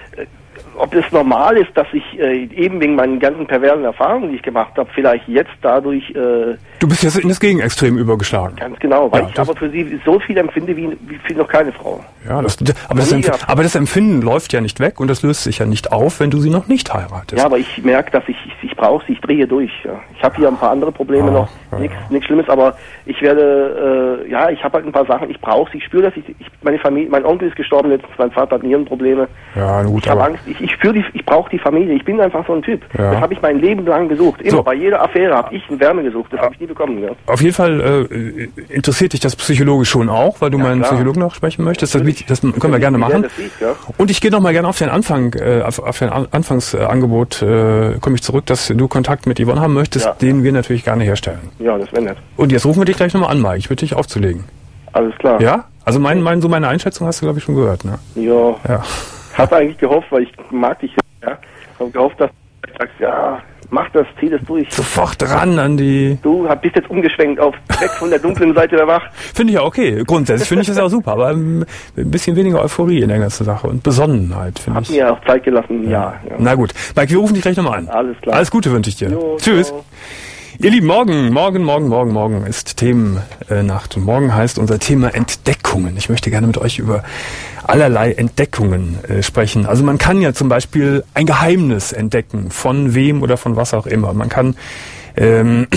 S4: ob es normal ist, dass ich äh, eben wegen meinen ganzen perversen Erfahrungen, die ich gemacht habe, vielleicht jetzt dadurch... Äh,
S2: du bist jetzt in das Gegenextrem übergeschlagen.
S4: Ganz genau, weil
S2: ja,
S4: ich aber für sie so viel empfinde wie, wie viel noch keine Frau.
S2: Ja, das, aber, das Empf- aber das Empfinden läuft ja nicht weg und das löst sich ja nicht auf, wenn du sie noch nicht heiratest.
S4: Ja, aber ich merke, dass ich, ich, ich brauche sie, ich drehe durch. Ja. Ich habe hier ein paar andere Probleme
S2: ah,
S4: noch,
S2: ja.
S4: nichts nichts Schlimmes, aber ich werde, äh, ja, ich habe halt ein paar Sachen, ich brauche sie, ich spüre, dass ich, ich, meine Familie, mein Onkel ist gestorben letztens, mein Vater hat Nierenprobleme.
S2: Ja, gut,
S4: ich habe Angst, ich, ich spüre die, ich brauche die Familie, ich bin einfach so ein Typ. Ja. Das habe ich mein Leben lang gesucht. Immer, so. Bei jeder Affäre habe ich eine Wärme gesucht, das ja. habe ich nie bekommen. Ja.
S2: Auf jeden Fall äh, interessiert dich das psychologisch schon auch, weil du ja, meinen klar. Psychologen noch sprechen möchtest. Das, das können wir gerne machen. Sieht, ja. Und ich gehe noch mal gerne auf den Anfang, äh, auf, auf dein Anfangsangebot, äh, komme ich zurück, dass du Kontakt mit Yvonne haben möchtest, ja. den wir natürlich gerne herstellen.
S4: Ja, das wäre nett.
S2: Und jetzt rufen wir dich gleich nochmal an, Mike. Ich bitte dich aufzulegen.
S4: Alles klar.
S2: Ja? Also mein, mein, so meine Einschätzung hast du, glaube ich, schon gehört, ne?
S4: Ja.
S2: ja.
S4: Hatte eigentlich gehofft, weil ich mag dich, ja. Habe gehofft, dass du sagst, ja, mach das, zieh das durch.
S2: Sofort ran an die...
S4: Du bist jetzt umgeschwenkt auf weg von der dunklen Seite der Macht.
S2: Finde ich ja okay. Grundsätzlich finde ich das ja auch super, aber ein bisschen weniger Euphorie in der ganzen Sache und Besonnenheit, finde ich.
S4: Hat mir auch Zeit gelassen, ja. ja.
S2: Na gut. Mike, wir rufen dich gleich nochmal an.
S4: Alles klar.
S2: Alles Gute wünsche ich dir.
S4: Jo,
S2: tschüss.
S4: Ciao.
S2: Ihr Lieben, morgen, morgen, morgen, morgen, morgen ist Themennacht. Und morgen heißt unser Thema Entdeckungen. Ich möchte gerne mit euch über allerlei Entdeckungen äh, sprechen. Also man kann ja zum Beispiel ein Geheimnis entdecken, von wem oder von was auch immer. Man kann ähm,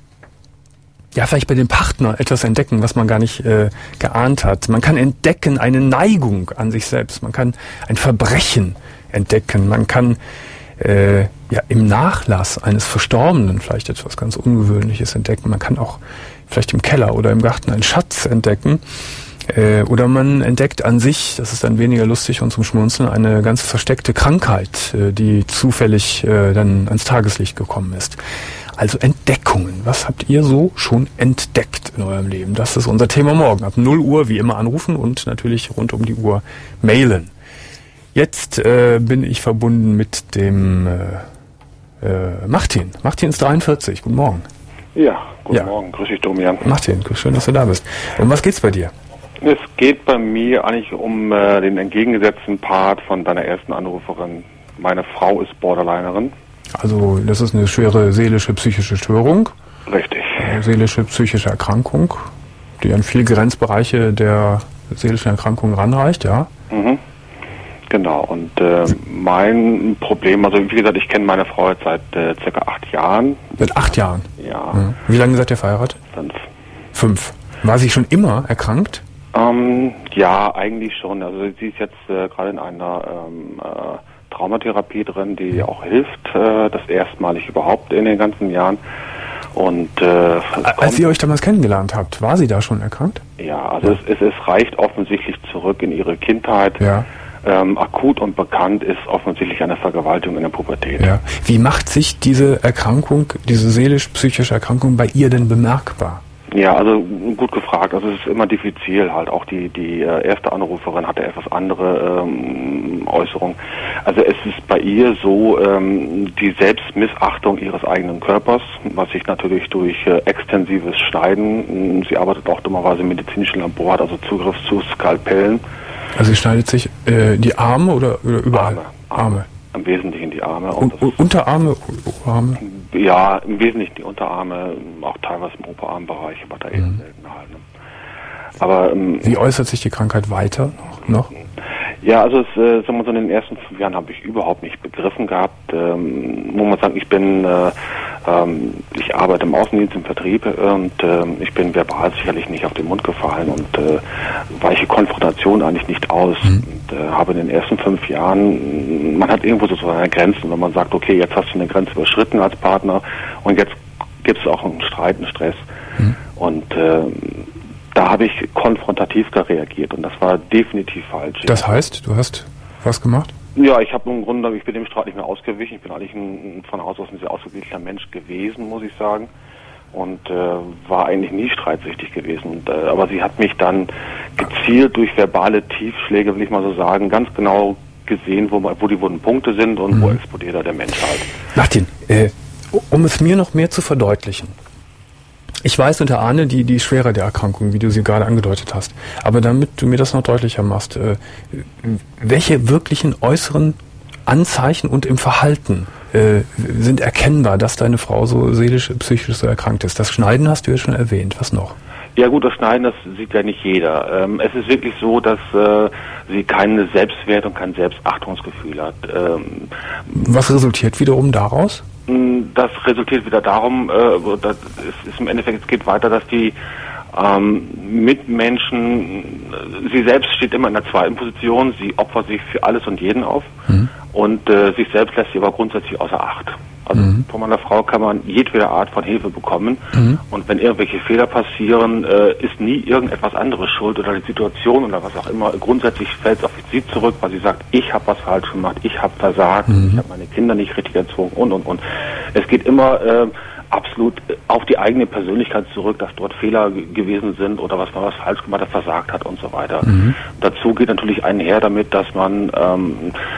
S2: ja vielleicht bei dem Partner etwas entdecken, was man gar nicht äh, geahnt hat. Man kann entdecken eine Neigung an sich selbst. Man kann ein Verbrechen entdecken. Man kann äh, ja im Nachlass eines Verstorbenen vielleicht etwas ganz Ungewöhnliches entdecken. Man kann auch vielleicht im Keller oder im Garten einen Schatz entdecken. Äh, oder man entdeckt an sich, das ist dann weniger lustig und zum Schmunzeln, eine ganz versteckte Krankheit, äh, die zufällig äh, dann ans Tageslicht gekommen ist. Also Entdeckungen. Was habt ihr so schon entdeckt in eurem Leben? Das ist unser Thema morgen. Ab null Uhr wie immer anrufen und natürlich rund um die Uhr mailen. Jetzt äh, bin ich verbunden mit dem äh, äh, Martin. Martin ist dreiundvierzig. Guten Morgen.
S5: Ja, guten
S2: ja.
S5: Morgen. Grüß dich, Domian.
S2: Martin, schön, dass du da bist. Um was geht's bei dir?
S5: Es geht bei mir eigentlich um äh, den entgegengesetzten Part von deiner ersten Anruferin. Meine Frau ist Borderlinerin.
S2: Also das ist eine schwere seelische, psychische Störung.
S5: Richtig.
S2: Eine seelische, psychische Erkrankung, die an viele Grenzbereiche der seelischen Erkrankung ranreicht, ja?
S5: Mhm. Genau, und äh, mein Problem, also wie gesagt, ich kenne meine Frau jetzt seit äh, circa acht Jahren.
S2: Seit acht Jahren?
S5: Ja.
S2: Mhm. Wie lange seid ihr verheiratet?
S5: Fünf.
S2: Fünf. War sie schon immer erkrankt?
S5: Ähm, ja, eigentlich schon. Also sie ist jetzt äh, gerade in einer ähm, äh, Traumatherapie drin, die auch hilft, äh, das erstmalig überhaupt in den ganzen Jahren. Und äh,
S2: als ihr euch damals kennengelernt habt, war sie da schon erkrankt?
S5: Ja, also es, es, es reicht offensichtlich zurück in ihre Kindheit.
S2: Ja.
S5: Ähm, akut und bekannt ist offensichtlich eine Vergewaltigung in der Pubertät.
S2: Ja. Wie macht sich diese Erkrankung, diese seelisch-psychische Erkrankung bei ihr denn bemerkbar?
S5: Ja, also gut gefragt. Also es ist immer diffizil halt. Auch die die äh, erste Anruferin hatte etwas andere ähm, Äußerungen. Also es ist bei ihr so ähm, die Selbstmissachtung ihres eigenen Körpers, was sich natürlich durch äh, extensives Schneiden, sie arbeitet auch dummerweise im medizinischen Labor, hat also Zugriff zu Skalpellen.
S2: Also sie schneidet sich äh, die Arme oder, oder überall?
S5: Arme. Arme. Im Wesentlichen die Arme.
S2: Und und Unterarme, Oberarme?
S5: Ja, im Wesentlichen die Unterarme, auch teilweise im Oberarmbereich, aber da eher
S2: mhm.
S5: selten halt. Ne? Aber ähm,
S2: wie äußert sich die Krankheit weiter noch?
S5: Ja, also es, äh, sagen wir so, in den ersten fünf Jahren habe ich überhaupt nicht begriffen gehabt. Ähm, muss man sagen, ich bin, äh, ähm, ich arbeite im Außendienst, im Vertrieb und äh, ich bin verbal sicherlich nicht auf den Mund gefallen und äh, weiche Konfrontation eigentlich nicht aus. Mhm. Und äh, habe in den ersten fünf Jahren, man hat irgendwo so seine Grenzen, wenn man sagt, okay, jetzt hast du eine Grenze überschritten als Partner und jetzt gibt es auch einen Streit, einen Stress. Mhm. Und äh, da habe ich konfrontativ reagiert und das war definitiv falsch.
S2: Das heißt, du hast was gemacht?
S5: Ja, ich habe im Grunde, ich bin dem Streit nicht mehr ausgewichen. Ich bin eigentlich ein, von Haus aus ein sehr ausgeglichener Mensch gewesen, muss ich sagen. Und äh, war eigentlich nie streitsüchtig gewesen. Und, äh, aber sie hat mich dann gezielt durch verbale Tiefschläge, will ich mal so sagen, ganz genau gesehen, wo, wo die wunden Punkte sind und mhm. wo explodiert da der Mensch halt.
S2: Martin, äh, um es mir noch mehr zu verdeutlichen. Ich weiß und erahne die, die Schwere der Erkrankung, wie du sie gerade angedeutet hast. Aber damit du mir das noch deutlicher machst, äh, welche wirklichen äußeren Anzeichen und im Verhalten äh, sind erkennbar, dass deine Frau so seelisch, psychisch so erkrankt ist? Das Schneiden hast du ja schon erwähnt. Was noch?
S5: Ja gut, das Schneiden, das sieht ja nicht jeder. Ähm, es ist wirklich so, dass äh, sie keinen Selbstwert und kein Selbstachtungsgefühl hat. Ähm,
S2: Was resultiert wiederum daraus?
S5: Das resultiert wieder darum, äh, das ist, ist im Endeffekt, es geht weiter, dass die ähm, Mitmenschen, sie selbst steht immer in der zweiten Position, sie opfert sich für alles und jeden auf mhm. und äh, sich selbst lässt sie aber grundsätzlich außer Acht. Also mhm. von meiner Frau kann man jedwede Art von Hilfe bekommen mhm. und wenn irgendwelche Fehler passieren, äh, ist nie irgendetwas anderes schuld oder die Situation oder was auch immer. Grundsätzlich fällt es auf sie zurück, weil sie sagt, ich habe was falsch gemacht, ich habe versagt, mhm. ich habe meine Kinder nicht richtig erzogen und und und. Es geht immer äh, absolut auf die eigene Persönlichkeit zurück, dass dort Fehler g- gewesen sind oder was man was falsch gemacht hat, versagt hat und so weiter. Mhm. Dazu geht natürlich einher damit, dass man ähm,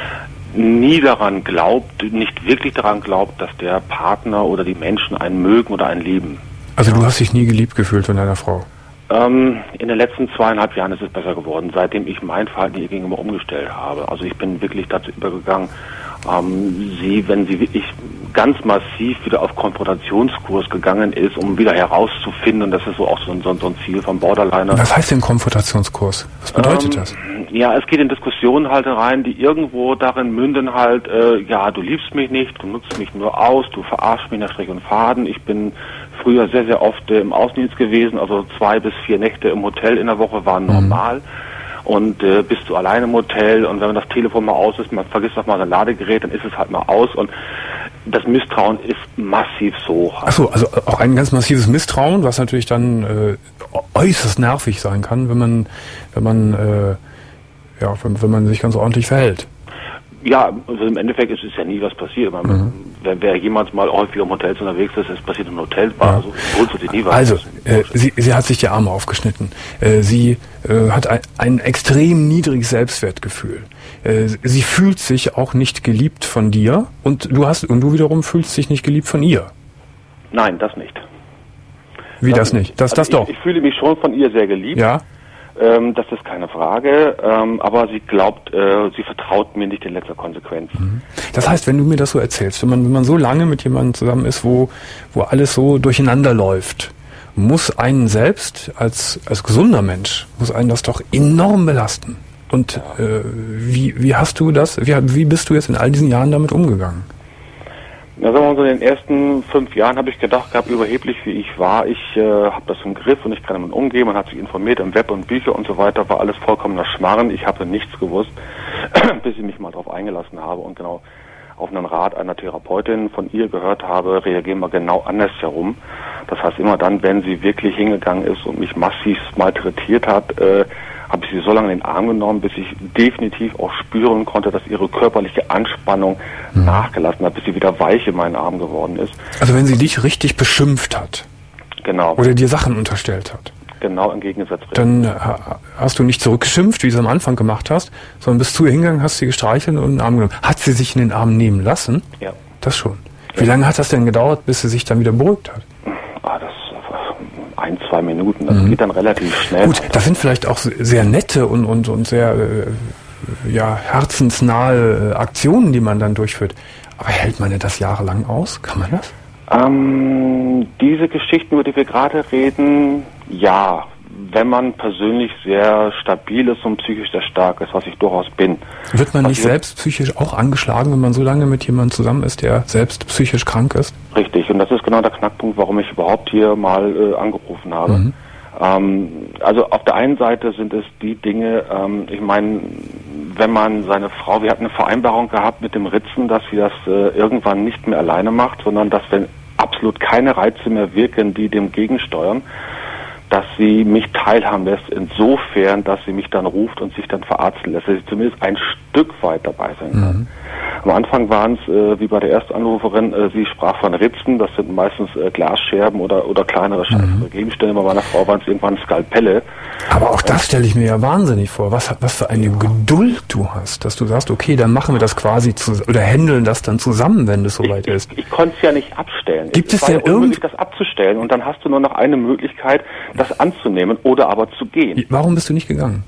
S5: nie daran glaubt, nicht wirklich daran glaubt, dass der Partner oder die Menschen einen mögen oder einen lieben.
S2: Also du hast dich nie geliebt gefühlt von deiner Frau?
S5: Ähm, in den letzten zweieinhalb Jahren ist es besser geworden, seitdem ich mein Verhalten ihr gegenüber umgestellt habe. Also ich bin wirklich dazu übergegangen, ähm, sie, wenn sie wirklich ganz massiv wieder auf Konfrontationskurs gegangen ist, um wieder herauszufinden, und das ist so auch so ein, so ein Ziel vom Borderliner.
S2: Was heißt denn Konfrontationskurs? Was bedeutet
S5: ähm,
S2: das?
S5: Ja, es geht in Diskussionen halt rein, die irgendwo darin münden halt, äh, ja, du liebst mich nicht, du nutzt mich nur aus, du verarschst mich nach Strich und Faden. Ich bin früher sehr, sehr oft äh, im Außendienst gewesen, also zwei bis vier Nächte im Hotel in der Woche waren normal. Mhm. Und äh, bist du alleine im Hotel und wenn das Telefon mal aus ist, man vergisst doch mal sein Ladegerät, dann ist es halt mal aus und das Misstrauen ist massiv so hoch.
S2: Ach so, also auch ein ganz massives Misstrauen, was natürlich dann äh, äußerst nervig sein kann, wenn man, wenn man, äh, ja, wenn, wenn man sich ganz ordentlich verhält.
S5: Ja, also im Endeffekt ist es ja nie was passiert. Man, mhm. wer, wer jemals mal häufig im Hotels unterwegs ist, es passiert im Hotel, ja. Also grundsätzlich nie was.
S2: Also, äh, sie, sie hat sich die Arme aufgeschnitten. Äh, sie äh, hat ein, ein extrem niedriges Selbstwertgefühl. Äh, sie fühlt sich auch nicht geliebt von dir und du hast und du wiederum fühlst dich nicht geliebt von ihr.
S5: Nein, das nicht.
S2: Wie das, das nicht? Das,
S5: also
S2: das
S5: ich,
S2: doch.
S5: Ich fühle mich schon von ihr sehr geliebt.
S2: Ja.
S5: Ähm, das ist keine Frage, ähm, aber sie glaubt, äh, sie vertraut mir nicht in letzter Konsequenz.
S2: Das heißt, wenn du mir das so erzählst, wenn man, wenn man so lange mit jemandem zusammen ist, wo, wo alles so durcheinander läuft, muss einen selbst als, als gesunder Mensch, muss einen das doch enorm belasten. Und äh, wie, wie hast du das, wie, wie bist du jetzt in all diesen Jahren damit umgegangen?
S5: Ja, sagen wir mal so, in den ersten fünf Jahren habe ich gedacht gehabt, überheblich wie ich war, ich äh, habe das im Griff und ich kann damit umgehen, man hat sich informiert im Web und Bücher und so weiter, war alles vollkommener Schmarrn, ich habe nichts gewusst, bis ich mich mal darauf eingelassen habe und genau auf einen Rat einer Therapeutin von ihr gehört habe, reagieren wir genau andersherum. Das heißt, immer dann, wenn sie wirklich hingegangen ist und mich massiv malträtiert hat, äh, habe ich sie so lange in den Arm genommen, bis ich definitiv auch spüren konnte, dass ihre körperliche Anspannung mhm. nachgelassen hat, bis sie wieder weich in meinen Arm geworden ist.
S2: Also wenn sie dich richtig beschimpft hat.
S5: Genau.
S2: Oder dir Sachen unterstellt hat.
S5: Genau, im Gegensatz.
S2: Dann äh, hast du nicht zurückgeschimpft, wie du es am Anfang gemacht hast, sondern bist zu ihr hingegangen, hast sie gestreichelt und in den Arm genommen. Hat sie sich in den Arm nehmen lassen?
S5: Ja.
S2: Das schon. Wie ja. lange hat das denn gedauert, bis sie sich dann wieder beruhigt hat?
S5: Ah, das ein, zwei Minuten. Das mhm. geht dann relativ schnell.
S2: Gut, das sind vielleicht auch sehr nette und, und, und sehr äh, ja, herzensnahe Aktionen, die man dann durchführt. Aber hält man das jahrelang aus? Kann man das?
S5: Ähm, diese Geschichten, über die wir gerade reden, ja. Wenn man persönlich sehr stabil ist und psychisch sehr stark ist, was ich durchaus bin.
S2: Wird man
S5: was
S2: nicht selbst psychisch auch angeschlagen, wenn man so lange mit jemandem zusammen ist, der selbst psychisch krank ist?
S5: Richtig, und das ist genau der Knackpunkt, warum ich überhaupt hier mal äh, angerufen habe. Mhm. Ähm, also auf der einen Seite sind es die Dinge, ähm, ich meine, wenn man seine Frau, wir hatten eine Vereinbarung gehabt mit dem Ritzen, dass sie das äh, irgendwann nicht mehr alleine macht, sondern dass wenn absolut keine Reize mehr wirken, die dem gegensteuern, dass sie mich teilhaben lässt, insofern, dass sie mich dann ruft und sich dann verarzten lässt, dass ich zumindest ein Stück weit dabei sein kann. Mhm. Am Anfang waren es, äh, wie bei der ersten Anruferin, äh, sie sprach von Ritzen, das sind meistens äh, Glasscherben oder, oder kleinere mhm. Gegenstände. Bei meiner Frau waren es irgendwann Skalpelle.
S2: Aber auch das stelle ich mir ja wahnsinnig vor. Was, was für eine Geduld du hast, dass du sagst, okay, dann machen wir das quasi zu, oder handeln das dann zusammen, wenn es soweit
S5: ich,
S2: ist.
S5: Ich, ich konnte es ja nicht abstellen.
S2: Gibt es,
S5: es
S2: denn
S5: war ja unmöglich,
S2: irgend...
S5: das abzustellen und dann hast du nur noch eine Möglichkeit, das anzunehmen oder aber zu gehen.
S2: Warum bist du nicht gegangen?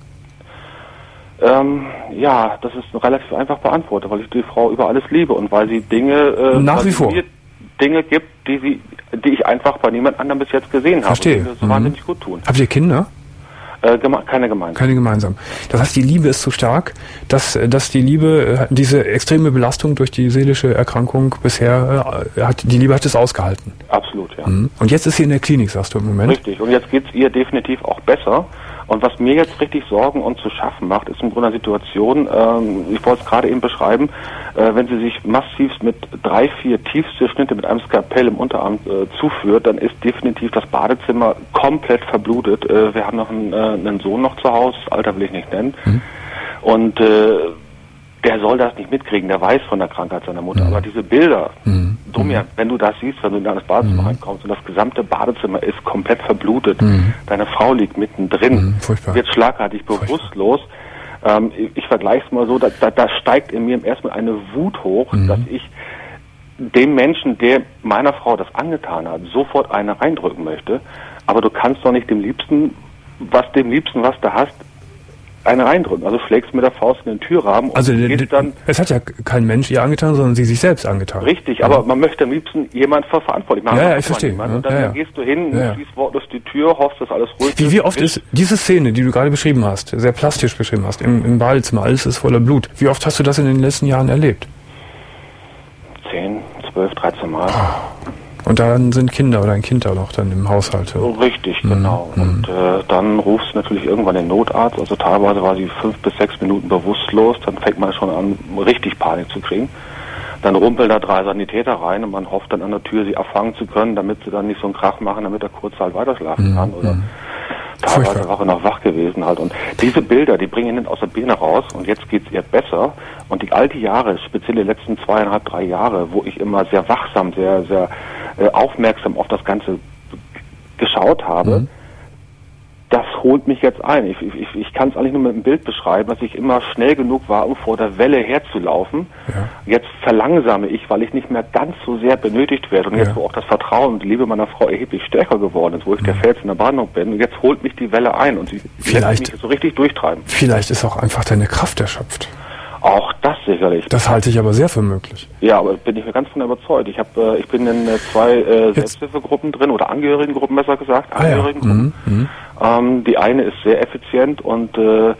S5: Ähm, ja, das ist relativ einfach beantwortet, weil ich die Frau über alles liebe und weil sie Dinge äh,
S2: nach wie vor
S5: mir Dinge gibt, die sie, die ich einfach bei niemand anderem bis jetzt gesehen habe.
S2: Verstehe.
S5: Und die mir so
S2: mhm.
S5: wahnsinnig gut tun.
S2: Habt ihr Kinder?
S5: Äh, geme- keine gemeinsam.
S2: Keine gemeinsam. Das heißt, die Liebe ist so stark, dass, dass die Liebe, diese extreme Belastung durch die seelische Erkrankung bisher, äh, hat, die Liebe hat es ausgehalten.
S5: Absolut, ja.
S2: Mhm. Und jetzt ist sie in der Klinik, sagst du im Moment?
S5: Richtig. Und jetzt geht's ihr definitiv auch besser. Und was mir jetzt richtig Sorgen und zu schaffen macht, ist im Grunde eine Situation, ähm, ich wollte es gerade eben beschreiben, äh, wenn sie sich massiv mit drei, vier tiefste Schnitte mit einem Skalpell im Unterarm äh, zuführt, dann ist definitiv das Badezimmer komplett verblutet. Äh, wir haben noch einen, äh, einen Sohn noch zu Hause, das Alter will ich nicht nennen. Mhm. Und äh, der soll das nicht mitkriegen, der weiß von der Krankheit seiner Mutter. Mhm. Aber diese Bilder, mhm. Domian, wenn du das siehst, wenn du in das Badezimmer mhm. reinkommst und das gesamte Badezimmer ist komplett verblutet, mhm. deine Frau liegt mittendrin, mhm. wird schlagartig bewusstlos. Ähm, ich ich vergleiche es mal so, da, da, da steigt in mir erstmal eine Wut hoch, mhm. dass ich dem Menschen, der meiner Frau das angetan hat, sofort eine reindrücken möchte. Aber du kannst doch nicht dem Liebsten, was dem Liebsten, was du hast, eine reindrücken. Also schlägst mit der Faust in den Türrahmen und
S2: also
S5: gehst dann...
S2: Es hat ja kein Mensch ihr angetan, sondern sie sich selbst angetan.
S5: Richtig,
S2: ja.
S5: aber man möchte am liebsten jemand für verantwortlich machen.
S2: Ja, ja, ich verstehe.
S5: Ja, und dann,
S2: ja, ja.
S5: dann gehst du hin,
S2: ja, ja.
S5: schließt wortlos die Tür, hoffst, dass alles ruhig
S2: wie,
S5: ist.
S2: Wie oft ist diese Szene, die du gerade beschrieben hast, sehr plastisch beschrieben hast, im, im Badezimmer, alles ist voller Blut. Wie oft hast du das in den letzten Jahren erlebt?
S5: Zehn, zwölf, dreizehn Mal.
S2: Und dann sind Kinder oder ein Kind da noch dann im Haushalt. Ja.
S5: Richtig, genau. Mhm. Und äh, dann rufst du natürlich irgendwann den Notarzt. Also teilweise war sie fünf bis sechs Minuten bewusstlos. Dann fängt man schon an, richtig Panik zu kriegen. Dann rumpeln da drei Sanitäter rein und man hofft dann an der Tür, sie abfangen zu können, damit sie dann nicht so einen Krach machen, damit er kurz halt weiter schlafen mhm. kann. Oder mhm. teilweise war er noch wach gewesen halt. Und diese Bilder, die bringen ihn aus der Birne raus und jetzt geht's ihr besser. Und die alte Jahre, speziell die letzten zweieinhalb, drei Jahre, wo ich immer sehr wachsam, sehr, sehr äh, aufmerksam auf das Ganze geschaut habe, mhm. das holt mich jetzt ein. Ich, ich, ich kann es eigentlich nur mit einem Bild beschreiben, dass ich immer schnell genug war, um vor der Welle herzulaufen. Ja. Jetzt verlangsame ich, weil ich nicht mehr ganz so sehr benötigt werde. Und jetzt, ja. wo auch das Vertrauen und die Liebe meiner Frau erheblich stärker geworden ist, wo ich mhm. der Fels in der Brandung bin, und jetzt holt mich die Welle ein und sie lässt mich so richtig durchtreiben.
S2: Vielleicht ist auch einfach deine Kraft erschöpft.
S5: Auch das sicherlich.
S2: Das halte ich aber sehr für möglich.
S5: Ja, aber bin ich mir ganz von überzeugt. Ich habe, äh, ich bin in äh, zwei äh, Selbsthilfegruppen drin oder Angehörigengruppen besser gesagt. Angehörigengruppen.
S2: Ah, ja. mhm.
S5: ähm, die eine ist sehr effizient und äh,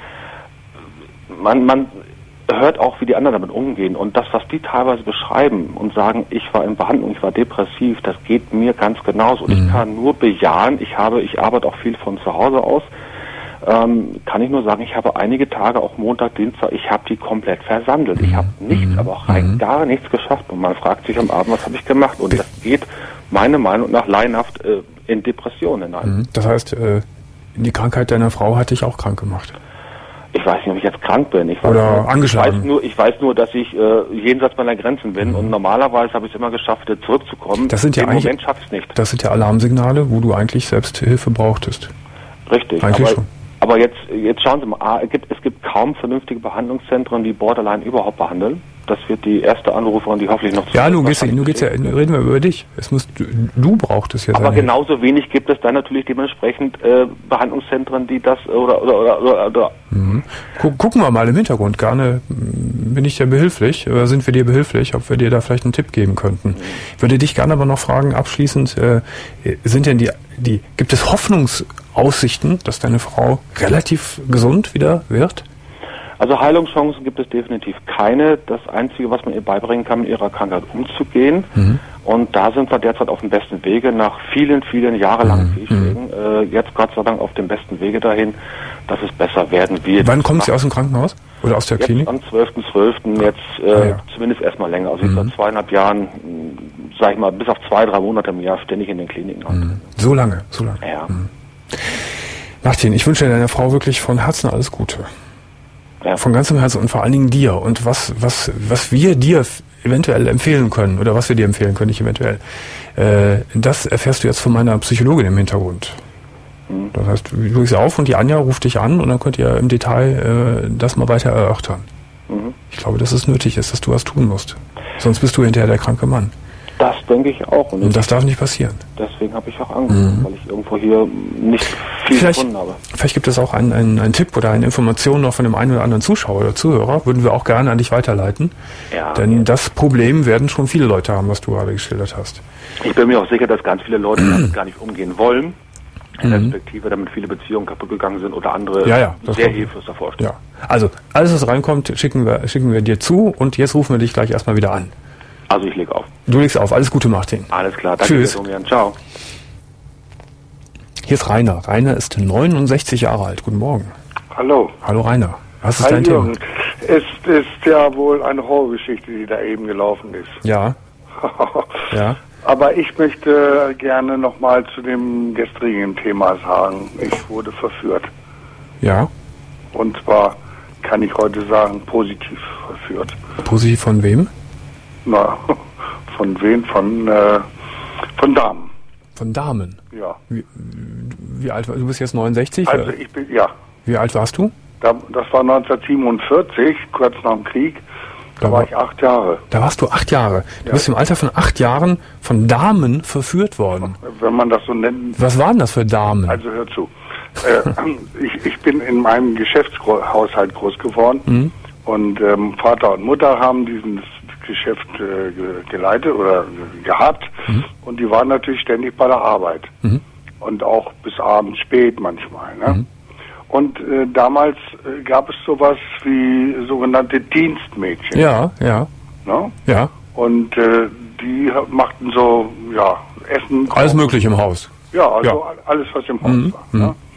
S5: man, man hört auch, wie die anderen damit umgehen. Und das, was die teilweise beschreiben und sagen, ich war in Behandlung, ich war depressiv, das geht mir ganz genauso. Und mhm. ich kann nur bejahen. Ich habe, ich arbeite auch viel von zu Hause aus. Ähm, kann ich nur sagen, ich habe einige Tage, auch Montag, Dienstag, ich habe die komplett versandelt. Ich habe nichts, mhm. aber auch rein gar nichts geschafft. Und man fragt sich am Abend, was habe ich gemacht? Und das geht meiner Meinung nach laienhaft äh, in Depressionen hinein.
S2: Das heißt, äh, die Krankheit deiner Frau hat dich auch krank gemacht?
S5: Ich weiß nicht, ob ich jetzt krank bin. Ich weiß
S2: Oder
S5: nur,
S2: angeschlagen.
S5: Ich weiß, nur, ich weiß nur, dass ich äh, jenseits meiner Grenzen bin. Mhm. Und normalerweise habe ich es immer geschafft, wieder zurückzukommen.
S2: Das sind ja
S5: Im
S2: eigentlich,
S5: Moment schaffe ich es nicht.
S2: Das sind ja Alarmsignale, wo du eigentlich selbst Hilfe brauchtest.
S5: Richtig.
S2: Eigentlich
S5: aber,
S2: schon.
S5: Aber jetzt, jetzt schauen Sie mal, A, es gibt, es gibt kaum vernünftige Behandlungszentren, die Borderline überhaupt behandeln. Das wird die erste Anruferin, die hoffentlich noch zu...
S2: Ja, nun geht's, nun geht's ja, reden wir über dich. Es muss, du, du brauchst es ja.
S5: Aber genauso wenig gibt es dann natürlich dementsprechend äh, Behandlungszentren, die das oder oder oder oder. oder.
S2: Mhm. Gucken wir mal im Hintergrund. Gerne bin ich dir behilflich oder sind wir dir behilflich, ob wir dir da vielleicht einen Tipp geben könnten. Mhm. Ich würde dich gerne aber noch fragen, abschließend, äh, sind denn die, die, gibt es Hoffnungsaussichten, dass deine Frau relativ gesund wieder wird?
S5: Also Heilungschancen gibt es definitiv keine. Das Einzige, was man ihr beibringen kann, mit ihrer Krankheit umzugehen. Mhm. Und da sind wir derzeit auf dem besten Wege, nach vielen, vielen jahrelangen mhm. Fehlschlägen. Äh, jetzt Gott sei Dank auf dem besten Wege dahin, dass es besser werden wird.
S2: Wann kommt sie aus dem Krankenhaus? Oder aus der
S5: jetzt
S2: Klinik?
S5: Am zwölften zwölften jetzt äh, ah, ja. zumindest erstmal länger. Also mhm. ich seit zweieinhalb Jahren, sag ich mal, bis auf zwei, drei Monate im Jahr ständig in den Kliniken.
S2: Mhm. So lange, so lange.
S5: Ja.
S2: Mhm. Martin, ich wünsche deiner Frau wirklich von Herzen alles Gute. Ja. Von ganzem Herzen und vor allen Dingen dir. Und was, was, was wir dir eventuell empfehlen können, oder was wir dir empfehlen können, nicht eventuell, äh, das erfährst du jetzt von meiner Psychologin im Hintergrund. Mhm. Das heißt, du legst auf und die Anja ruft dich an und dann könnt ihr im Detail äh, das mal weiter erörtern. Mhm. Ich glaube, dass es nötig ist, dass du was tun musst. Sonst bist du hinterher der kranke Mann.
S5: Das denke ich auch. Und,
S2: und das darf nicht passieren.
S5: Deswegen habe ich auch angerufen, mhm. weil ich irgendwo hier nicht viel
S2: vielleicht,
S5: gefunden habe.
S2: Vielleicht gibt es auch einen, einen, einen Tipp oder eine Information noch von dem einen oder anderen Zuschauer oder Zuhörer. Würden wir auch gerne an dich weiterleiten. Ja, Denn ja. das Problem werden schon viele Leute haben, was du gerade geschildert hast.
S5: Ich bin mir auch sicher, dass ganz viele Leute damit gar nicht umgehen wollen. In mhm. Perspektive, damit viele Beziehungen kaputt gegangen sind oder andere
S2: ja, ja,
S5: sehr hilflos davor stehen.
S2: Ja. Also, alles, was reinkommt, schicken wir, schicken wir dir zu und jetzt rufen wir dich gleich erstmal wieder an.
S5: Also ich lege auf.
S2: Du legst auf. Alles Gute, Martin.
S5: Alles klar. Danke.
S2: Tschüss.
S5: Dir, Ciao.
S2: Hier ist Rainer. Rainer ist neunundsechzig Jahre alt. Guten Morgen.
S6: Hallo.
S2: Hallo Rainer. Was ist
S6: Hi,
S2: dein
S6: Jürgen.
S2: Thema?
S6: Es ist ja wohl eine Horrorgeschichte, die da eben gelaufen ist.
S2: Ja. ja.
S6: Aber ich möchte gerne nochmal zu dem gestrigen Thema sagen. Ich wurde verführt.
S2: Ja.
S6: Und zwar kann ich heute sagen, positiv verführt.
S2: Positiv von wem?
S6: Na, von wem? Von, äh, von Damen.
S2: Von Damen?
S6: Ja.
S2: Wie, wie alt warst du? Du bist jetzt neunundsechzig?
S6: Also
S2: oder?
S6: ich bin, ja.
S2: Wie alt warst du?
S6: Da, das war neunzehnhundertsiebenundvierzig, kurz nach dem Krieg. Da, da war ich acht Jahre.
S2: Da warst du acht Jahre. Du
S6: ja.
S2: bist im Alter von acht Jahren von Damen verführt worden.
S6: Wenn man das so nennt.
S2: Was waren das für Damen?
S6: Also hör zu. äh, ich, ich bin in meinem Geschäftshaushalt groß geworden. Mhm. Und ähm, Vater und Mutter haben dieses Geschäft äh, geleitet oder gehabt. Mhm. Und die waren natürlich ständig bei der Arbeit. Mhm. Und auch bis abends spät manchmal. Ne? Mhm. Und äh, damals äh, gab es sowas wie sogenannte Dienstmädchen.
S2: Ja, ja.
S6: Ne?
S2: Ja. Und
S6: äh, die machten so, ja, Essen.
S2: Alles mögliche im Haus.
S6: Ja, also ja. alles, was im Haus mhm. war.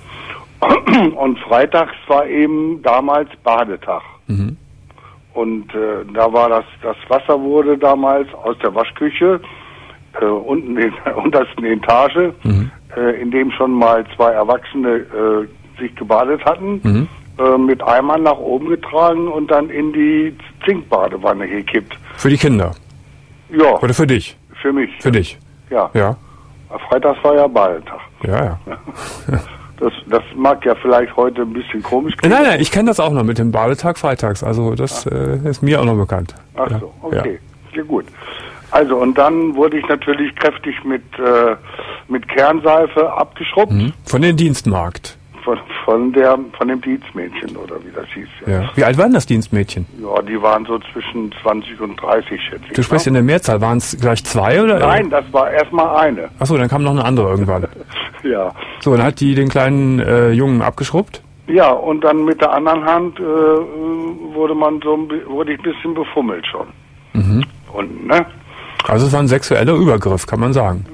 S6: Ne? Und freitags war eben damals Badetag. Mhm. Und äh, da war das, das Wasser wurde damals aus der Waschküche, äh, unten in der untersten Etage, mhm. äh, in dem schon mal zwei Erwachsene äh, sich gebadet hatten, mhm. äh, mit Eimern nach oben getragen und dann in die Zinkbadewanne gekippt.
S2: Für die Kinder?
S6: Ja.
S2: Oder für dich?
S6: Für mich.
S2: Für dich?
S6: Ja.
S2: Ja.
S6: Freitags war ja Badetag.
S2: Ja, ja.
S6: Das, das mag ja vielleicht heute ein bisschen komisch klingen.
S2: Nein, nein, ich kenne das auch noch mit dem Badetag freitags. Also das äh, ist mir auch noch bekannt.
S6: Ach so, okay. Ja. Ja, gut. Also und dann wurde ich natürlich kräftig mit, äh, mit Kernseife abgeschrubbt. Mhm.
S2: Von der Dienstmagd?
S6: Von, von, der, von dem Dienstmädchen oder wie das hieß.
S2: Ja. Ja. Wie alt waren das Dienstmädchen?
S6: Ja, die waren so zwischen zwanzig und dreißig, schätze ich.
S2: Du sprichst in der Mehrzahl. Waren es gleich zwei oder?
S6: Nein, das war erstmal eine.
S2: Achso, dann kam noch eine andere irgendwann.
S6: Ja.
S2: So, dann hat die den kleinen äh, Jungen abgeschrubbt?
S6: Ja, und dann mit der anderen Hand äh, wurde man so wurde ich ein bisschen befummelt schon. Mhm. Und, ne?
S2: Also es war ein sexueller Übergriff, kann man sagen.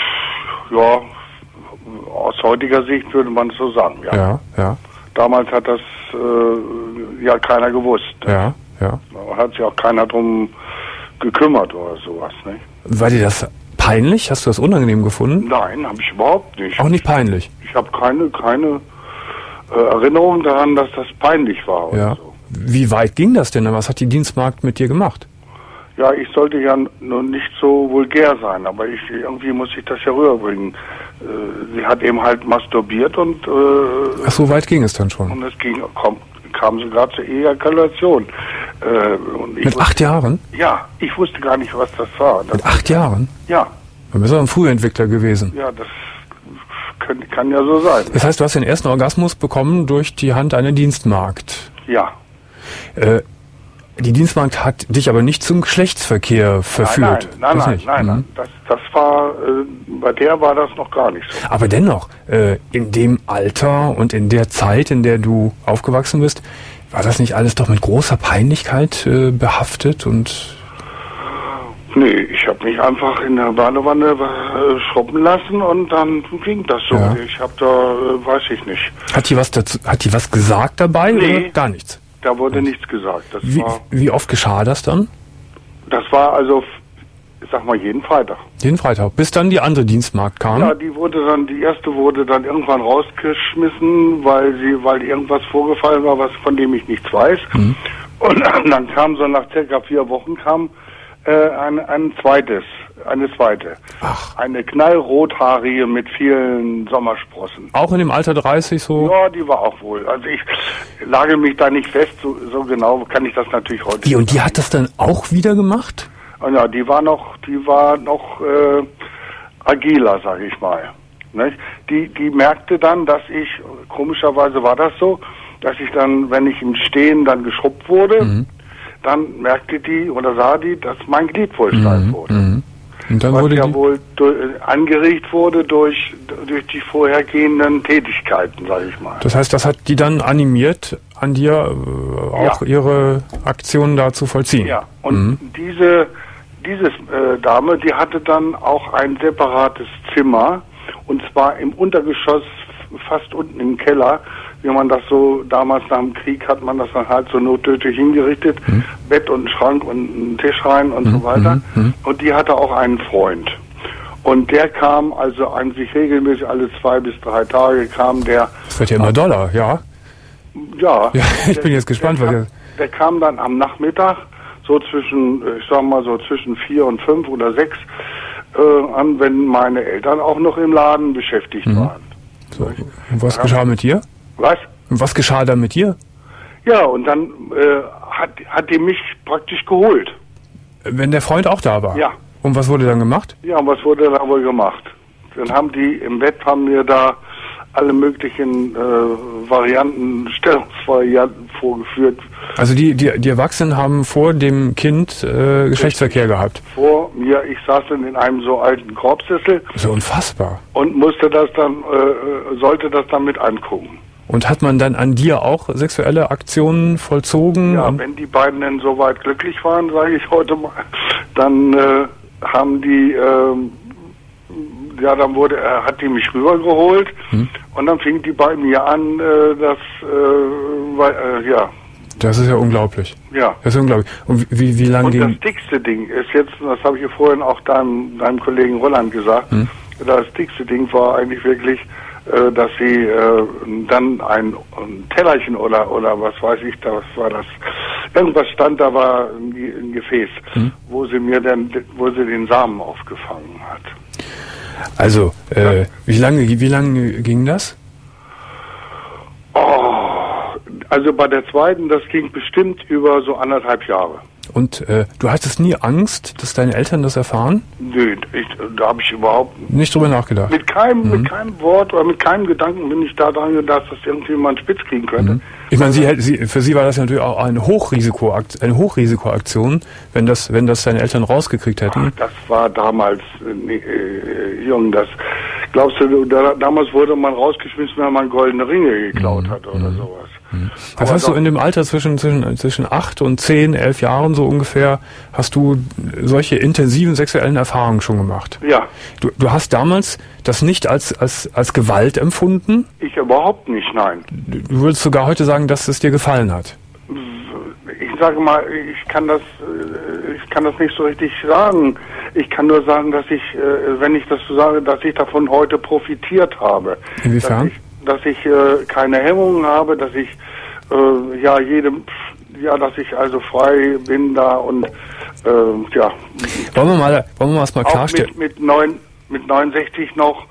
S6: Ja, aus heutiger Sicht würde man es so sagen, ja.
S2: Ja, ja.
S6: Damals hat das äh, ja keiner gewusst.
S2: Ja, ja.
S6: Da hat sich auch keiner drum gekümmert oder sowas, nicht?
S2: War dir das peinlich? Hast du das unangenehm gefunden?
S6: Nein, habe ich überhaupt nicht.
S2: Auch nicht peinlich?
S6: Ich habe keine, keine äh, Erinnerung daran, dass das peinlich war.
S2: Ja.
S6: Oder so.
S2: Wie weit ging das denn? Was hat die Dienstmagd mit dir gemacht?
S6: Ja, ich sollte ja nur nicht so vulgär sein, aber ich, irgendwie muss ich das ja rüberbringen. Äh, sie hat eben halt masturbiert und... Äh,
S2: Ach, so weit ging es dann schon?
S6: Und es ging, kam, kam sogar zur Ejakulation. Äh, und ich
S2: mit
S6: wusste,
S2: acht Jahren?
S6: Ja, ich wusste gar nicht, was das war. Das
S2: mit acht Jahren?
S6: Ja.
S2: Dann bist du ein Frühentwickler gewesen.
S6: Ja, das kann, kann ja so sein.
S2: Das heißt, du hast den ersten Orgasmus bekommen durch die Hand einer Dienstmagd?
S6: Ja.
S2: Äh, Die Dienstmagd hat dich aber nicht zum Geschlechtsverkehr verführt.
S6: Nein, nein,
S2: das
S6: nein,
S2: nicht.
S6: nein, nein,
S2: mhm.
S6: das, das war, äh, bei der war das noch gar nicht so.
S2: Aber dennoch, äh, in dem Alter und in der Zeit, in der du aufgewachsen bist, war das nicht alles doch mit großer Peinlichkeit äh, behaftet und...
S6: Nee, ich habe mich einfach in der Badewanne äh, schrubben lassen und dann ging das so.
S2: Ja.
S6: Ich habe da, äh, weiß ich nicht.
S2: Hat die was dazu, hat die was gesagt dabei
S6: Nee.
S2: oder gar nichts?
S6: Da wurde nichts gesagt. Das
S2: Wie,
S6: war,
S2: wie oft geschah das dann?
S6: das war also f- sag mal, jeden Freitag.
S2: Jeden Freitag, bis dann die andere Dienstmagd kam?
S6: Ja, die wurde dann, die erste wurde dann irgendwann rausgeschmissen, weil sie, weil irgendwas vorgefallen war, was von dem ich nichts weiß. Mhm. Und dann kam so nach circa vier Wochen kam äh, ein, ein zweites, eine zweite.
S2: Ach.
S6: Eine knallrothaarige mit vielen Sommersprossen.
S2: Auch in dem Alter dreißig so?
S6: Ja, die war auch wohl. Also ich lage mich da nicht fest, so, so genau kann ich das natürlich heute
S2: Die,
S6: nicht
S2: und die
S6: sagen.
S2: hat das dann auch wieder gemacht?
S6: Ja, die war noch, die war noch äh, agiler, sage ich mal. Nicht? Die, die merkte dann, dass ich, komischerweise war das so, dass ich dann, wenn ich im Stehen dann geschrubbt wurde, mhm. dann merkte die oder sah die, dass mein Glied wohl steif
S2: mhm.
S6: wurde.
S2: Mhm. Und dann
S6: was
S2: wurde
S6: ja
S2: die
S6: wohl durch, angeregt wurde durch, durch die vorhergehenden Tätigkeiten, sage ich mal.
S2: Das heißt, das hat die dann animiert, an dir äh, auch
S6: ja.
S2: ihre Aktionen da zu vollziehen?
S6: Ja, und
S2: mhm.
S6: diese diese äh, Dame, die hatte dann auch ein separates Zimmer, und zwar im Untergeschoss, fast unten im Keller, wie man das so, damals nach dem Krieg hat man das dann halt so notdürftig hingerichtet, mhm. Bett und Schrank und einen Tisch rein und mhm. so weiter. Mhm. Und die hatte auch einen Freund. Und der kam also eigentlich regelmäßig alle zwei bis drei Tage kam der.
S2: Das wird ja immer doller, ja?
S6: Ja.
S2: ja ich
S6: der,
S2: bin jetzt gespannt.
S6: Der,
S2: was
S6: kam, der kam dann am Nachmittag, so zwischen, ich sag mal so zwischen vier und fünf oder sechs äh, an, wenn meine Eltern auch noch im Laden beschäftigt mhm. waren.
S2: So. Und was ja. geschah mit dir?
S6: Was?
S2: Und was geschah da mit dir?
S6: Ja, und dann äh, hat, hat die mich praktisch geholt.
S2: Wenn der Freund auch da war?
S6: Ja.
S2: Und was wurde dann gemacht?
S6: Ja, und was wurde da wohl gemacht? Dann haben die im Bett, haben mir da alle möglichen äh, Varianten, Stellungsvarianten vorgeführt.
S2: Also die, die, die Erwachsenen haben vor dem Kind äh, Geschlechtsverkehr gehabt?
S6: Vor mir, ich saß dann in einem so alten Korbsessel.
S2: So unfassbar.
S6: Und musste das dann, äh, sollte das dann mit angucken.
S2: Und hat man dann an dir auch sexuelle Aktionen vollzogen?
S6: Ja, wenn die beiden dann soweit glücklich waren, sage ich heute mal, dann äh, haben die, äh, ja, dann wurde, äh, hat die mich rübergeholt hm. und dann fing die bei mir an, äh, das, äh, weil, äh, ja.
S2: Das ist ja unglaublich.
S6: Ja.
S2: Das ist unglaublich. Und wie, wie lange ging...
S6: Und das dickste Ding ist jetzt, das habe ich ja vorhin auch deinem, deinem Kollegen Roland gesagt, hm. das dickste Ding war eigentlich wirklich, äh, dass sie äh, dann ein, ein Tellerchen oder oder was weiß ich, das war das, irgendwas stand, da war ein, ein Gefäß, hm. wo sie mir dann, wo sie den Samen aufgefangen hat.
S2: Also, äh, ja. wie lange, wie lange ging das?
S6: Oh, also bei der zweiten, das ging bestimmt über so anderthalb Jahre.
S2: Und äh, du hattest nie Angst, dass deine Eltern das erfahren?
S6: Nö, ich, da habe ich überhaupt
S2: nicht drüber nachgedacht.
S6: Mit keinem,
S2: mhm.
S6: mit keinem Wort oder mit keinem Gedanken bin ich da dran gedacht, dass irgendjemand spitz kriegen könnte.
S2: Mhm. Ich meine, sie, sie, für sie war das natürlich auch eine Hochrisikoaktion, eine Hochrisikoaktion, wenn das, wenn das deine Eltern rausgekriegt hätten.
S6: Ach, das war damals, äh, äh, Jung, das glaubst du, da, damals wurde man rausgeschmissen, wenn man goldene Ringe geklaut mhm. hat oder mhm. sowas.
S2: Mhm. Was hast du in dem Alter zwischen, zwischen, zwischen acht und zehn, elf Jahren so ungefähr, hast du solche intensiven sexuellen Erfahrungen schon gemacht?
S6: Ja.
S2: Du, du hast damals das nicht als, als, als Gewalt empfunden?
S6: Ich überhaupt nicht, nein.
S2: Du würdest sogar heute sagen, dass es dir gefallen hat?
S6: Ich sage mal, ich kann das, ich kann das nicht so richtig sagen. Ich kann nur sagen, dass ich, wenn ich das so sage, dass ich davon heute profitiert habe.
S2: Inwiefern?
S6: Dass ich, dass ich äh, keine Hemmungen habe, dass ich äh, ja jedem, ja, dass ich also frei bin da und äh, ja.
S2: Wollen wir mal, wollen wir mal, mal klarstellen?
S6: Mit, mit neun, mit neunundsechzig noch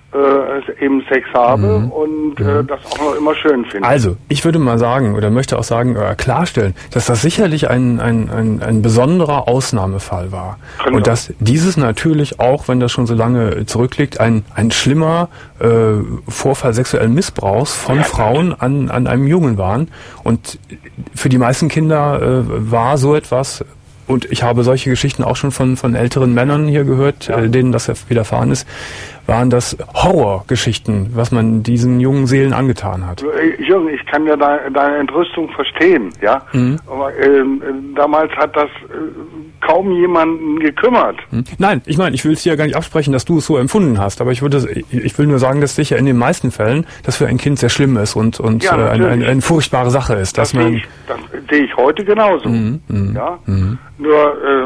S6: äh, eben Sex habe mhm. und äh, mhm. das auch noch immer schön finde.
S2: Also, ich würde mal sagen, oder möchte auch sagen, oder klarstellen, dass das sicherlich ein, ein, ein, ein besonderer Ausnahmefall war. Genau. Und dass dieses natürlich auch, wenn das schon so lange zurückliegt, ein, ein schlimmer äh, Vorfall sexuellen Missbrauchs von ja, Frauen an, an einem Jungen waren. Und für die meisten Kinder äh, war so etwas, und ich habe solche Geschichten auch schon von, von älteren Männern hier gehört, ja. äh, denen das widerfahren ist, waren das Horrorgeschichten, was man diesen jungen Seelen angetan hat.
S6: Jürgen, ich kann ja deine, deine Entrüstung verstehen, ja. Mhm. Aber äh, damals hat das äh, kaum jemanden gekümmert.
S2: Mhm. Nein, ich meine, ich will es dir ja gar nicht absprechen, dass du es so empfunden hast, aber ich würde, ich will nur sagen, dass sicher in den meisten Fällen das für ein Kind sehr schlimm ist und, und ja, äh, eine, eine, eine furchtbare Sache ist.
S6: Das
S2: dass man
S6: sehe ich, das sehe ich heute genauso, mhm. ja. Mhm. Nur äh,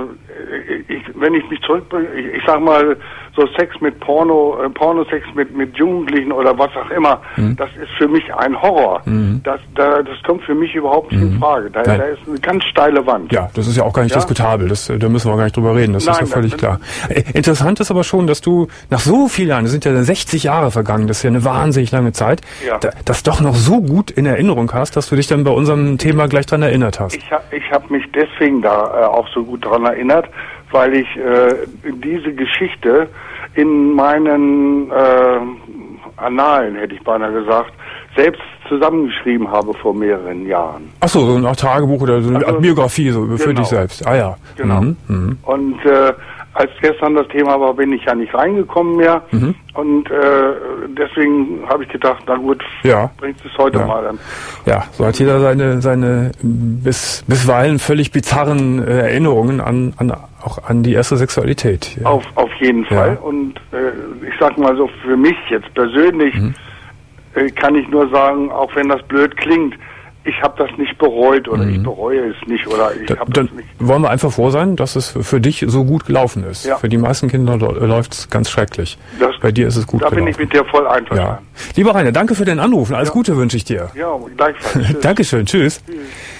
S6: ich, wenn ich mich zurückbringe, ich, ich sag mal, so Sex mit Porno, äh, Pornosex mit, mit Jugendlichen oder was auch immer, mhm. das ist für mich ein Horror. Mhm. Das, da, das kommt für mich überhaupt nicht mhm. in Frage. Da, da ist eine ganz steile Wand.
S2: Ja, das ist ja auch gar nicht ja? diskutabel. Das, da müssen wir gar nicht drüber reden. Das Nein, ist ja völlig das, klar. Interessant ist aber schon, dass du nach so vielen Jahren, das sind ja sechzig Jahre vergangen, das ist ja eine wahnsinnig lange Zeit, ja. da, das doch noch so gut in Erinnerung hast, dass du dich dann bei unserem Thema gleich dran erinnert hast.
S6: Ich habe ich hab mich deswegen da äh, auch so gut dran erinnert, weil ich äh, diese Geschichte in meinen äh, Annalen, hätte ich beinahe gesagt, selbst zusammengeschrieben habe vor mehreren Jahren.
S2: Ach so, so ein Tagebuch oder so eine also, Biografie so für genau. dich selbst. Ah ja.
S6: Genau. Mhm. Mhm. Und äh, als gestern das Thema war, bin ich ja nicht reingekommen mehr. Mhm. Und äh, deswegen habe ich gedacht, na gut,
S2: ja.
S6: bringst du es heute
S2: ja.
S6: mal an.
S2: Ja, so hat jeder seine seine bis bisweilen völlig bizarren äh, Erinnerungen an, an auch an die erste Sexualität.
S6: Ja. Auf, auf jeden Fall. Ja. Und äh, ich sag mal so, für mich jetzt persönlich mhm. äh, kann ich nur sagen, auch wenn das blöd klingt, ich habe das nicht bereut oder mhm. ich bereue es nicht oder ich
S2: da,
S6: habe
S2: das
S6: nicht.
S2: Wollen wir einfach froh sein, dass es für dich so gut gelaufen ist. Ja. Für die meisten Kinder läuft es ganz schrecklich. Das, Bei dir ist es gut
S6: da
S2: gelaufen.
S6: Da bin ich mit dir voll einverstanden.
S2: Ja. Lieber Rainer, danke für den Anruf. Alles ja. Gute wünsche ich dir.
S6: Ja, gleichfalls.
S2: Dankeschön. Tschüss. Tschüss.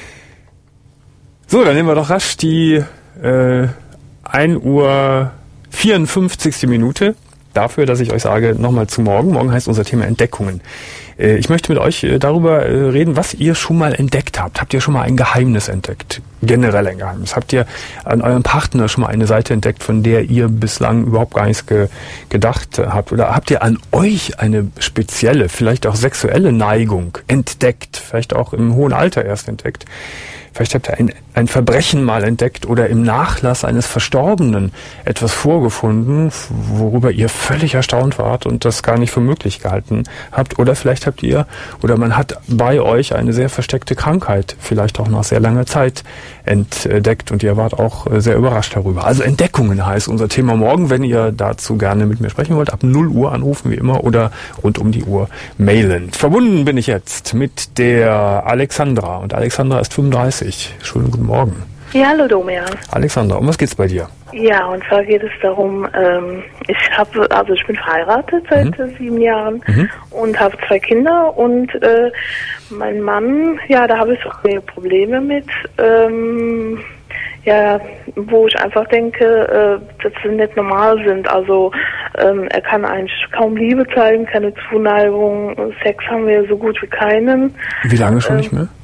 S2: So, dann nehmen wir doch rasch die äh, ein Uhr vierundfünfzigste Minute dafür, dass ich euch sage, nochmal zu morgen. Morgen heißt unser Thema Entdeckungen. Ich möchte mit euch darüber reden, was ihr schon mal entdeckt habt. Habt ihr schon mal ein Geheimnis entdeckt? Generell ein Geheimnis. Habt ihr an eurem Partner schon mal eine Seite entdeckt, von der ihr bislang überhaupt gar nichts ge- gedacht habt? Oder habt ihr an euch eine spezielle, vielleicht auch sexuelle Neigung entdeckt? Vielleicht auch im hohen Alter erst entdeckt? Vielleicht habt ihr ein, ein Verbrechen mal entdeckt oder im Nachlass eines Verstorbenen etwas vorgefunden, worüber ihr völlig erstaunt wart und das gar nicht für möglich gehalten habt. Oder vielleicht habt ihr, oder man hat bei euch eine sehr versteckte Krankheit, vielleicht auch nach sehr langer Zeit entdeckt und ihr wart auch sehr überrascht darüber. Also Entdeckungen heißt unser Thema morgen. Wenn ihr dazu gerne mit mir sprechen wollt, ab null Uhr anrufen wie immer oder rund um die Uhr mailen. Verbunden bin ich jetzt mit der Alexandra und Alexandra ist fünfunddreißig. Schönen guten Morgen.
S7: Ja, hallo Domian.
S2: Alexandra, um was geht's bei dir?
S7: Ja, und zwar geht es darum, ähm, ich habe, also ich bin verheiratet seit mhm. sieben Jahren mhm. und habe zwei Kinder und äh, mein Mann, ja, da habe ich auch mehr Probleme mit, ähm, ja, wo ich einfach denke, äh, dass sie nicht normal sind. Also ähm, er kann eigentlich kaum Liebe zeigen, keine Zuneigung, Sex haben wir so gut wie keinen.
S2: Wie lange schon ähm, nicht mehr?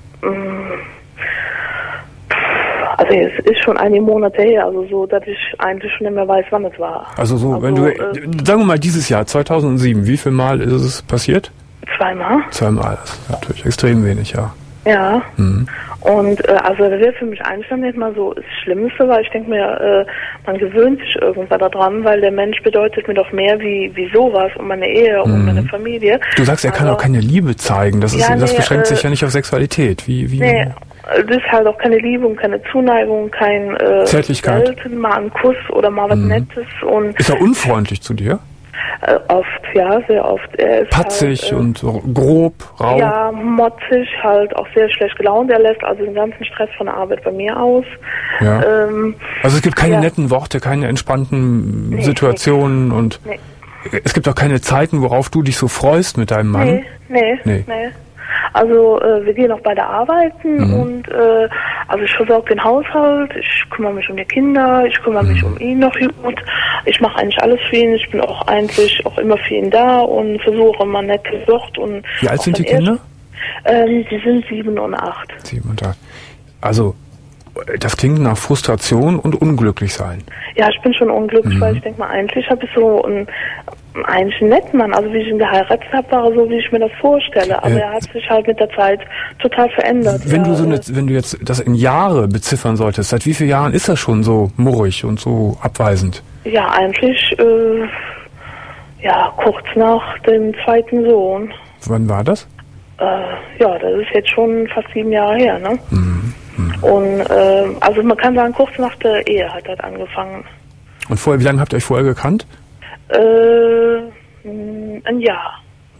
S7: Also es ist schon einige Monate her, also so, dass ich eigentlich schon nicht mehr weiß, wann es war.
S2: Also so, also, wenn du, äh, sagen wir mal dieses Jahr, zweitausendsieben, wie viel Mal ist es passiert?
S7: Zweimal.
S2: Zweimal, das ist natürlich extrem wenig, ja.
S7: Ja,
S2: mhm.
S7: und äh, also das wäre für mich eigentlich dann nicht mal so das Schlimmste, weil ich denke mir, äh, man gewöhnt sich irgendwann daran, weil der Mensch bedeutet mir doch mehr wie, wie sowas und meine Ehe mhm. und meine Familie.
S2: Du sagst, er kann also, auch keine Liebe zeigen, das, ist, ja, das nee, beschränkt äh, sich ja nicht auf Sexualität. Wie, wie? Nee,
S7: das ist halt auch keine Liebe und keine Zuneigung, kein äh,
S2: Zärtlichkeit.
S7: Selten, mal ein Kuss oder mal was mhm. Nettes. Und
S2: ist er unfreundlich zu dir?
S7: Äh, oft, ja, sehr oft. Er ist
S2: patzig
S7: halt, äh,
S2: und grob, rau?
S7: Ja, motzig, halt auch sehr schlecht gelaunt. Er lässt also den ganzen Stress von der Arbeit bei mir aus.
S2: Ja. Ähm, also es gibt keine ja. netten Worte, keine entspannten nee, Situationen nee. und nee. es gibt auch keine Zeiten, worauf du dich so freust mit deinem Mann?
S7: Nee, nee, nee. nee. Also äh, wir gehen auch beide arbeiten mhm. und äh, also ich versorge den Haushalt, ich kümmere mich um die Kinder, ich kümmere mhm. mich um ihn noch gut, ich mache eigentlich alles für ihn, ich bin auch eigentlich auch immer für ihn da und versuche immer nette Wort und.
S2: Wie alt sind die Kinder?
S7: Ähm, die sind sieben und acht.
S2: Sieben und acht. Also das klingt nach Frustration und unglücklich sein.
S7: Ja, ich bin schon unglücklich, mhm. weil ich denke mal, eigentlich habe ich so einen, eigentlich einen netten Mann, also wie ich ihn geheiratet habe, war so, wie ich mir das vorstelle. Aber äh, er hat sich halt mit der Zeit total verändert.
S2: Wenn
S7: ja,
S2: du so eine, wenn du jetzt das in Jahre beziffern solltest, seit wie vielen Jahren ist er schon so murrig und so abweisend?
S7: Ja, eigentlich äh, ja kurz nach dem zweiten Sohn.
S2: Wann war das?
S7: Äh, ja, das ist jetzt schon fast sieben Jahre her, ne?
S2: Mhm.
S7: Und äh, also man kann sagen, kurz nach der Ehe hat das angefangen.
S2: Und vorher, wie lange habt ihr euch vorher gekannt?
S7: Äh, ein Jahr.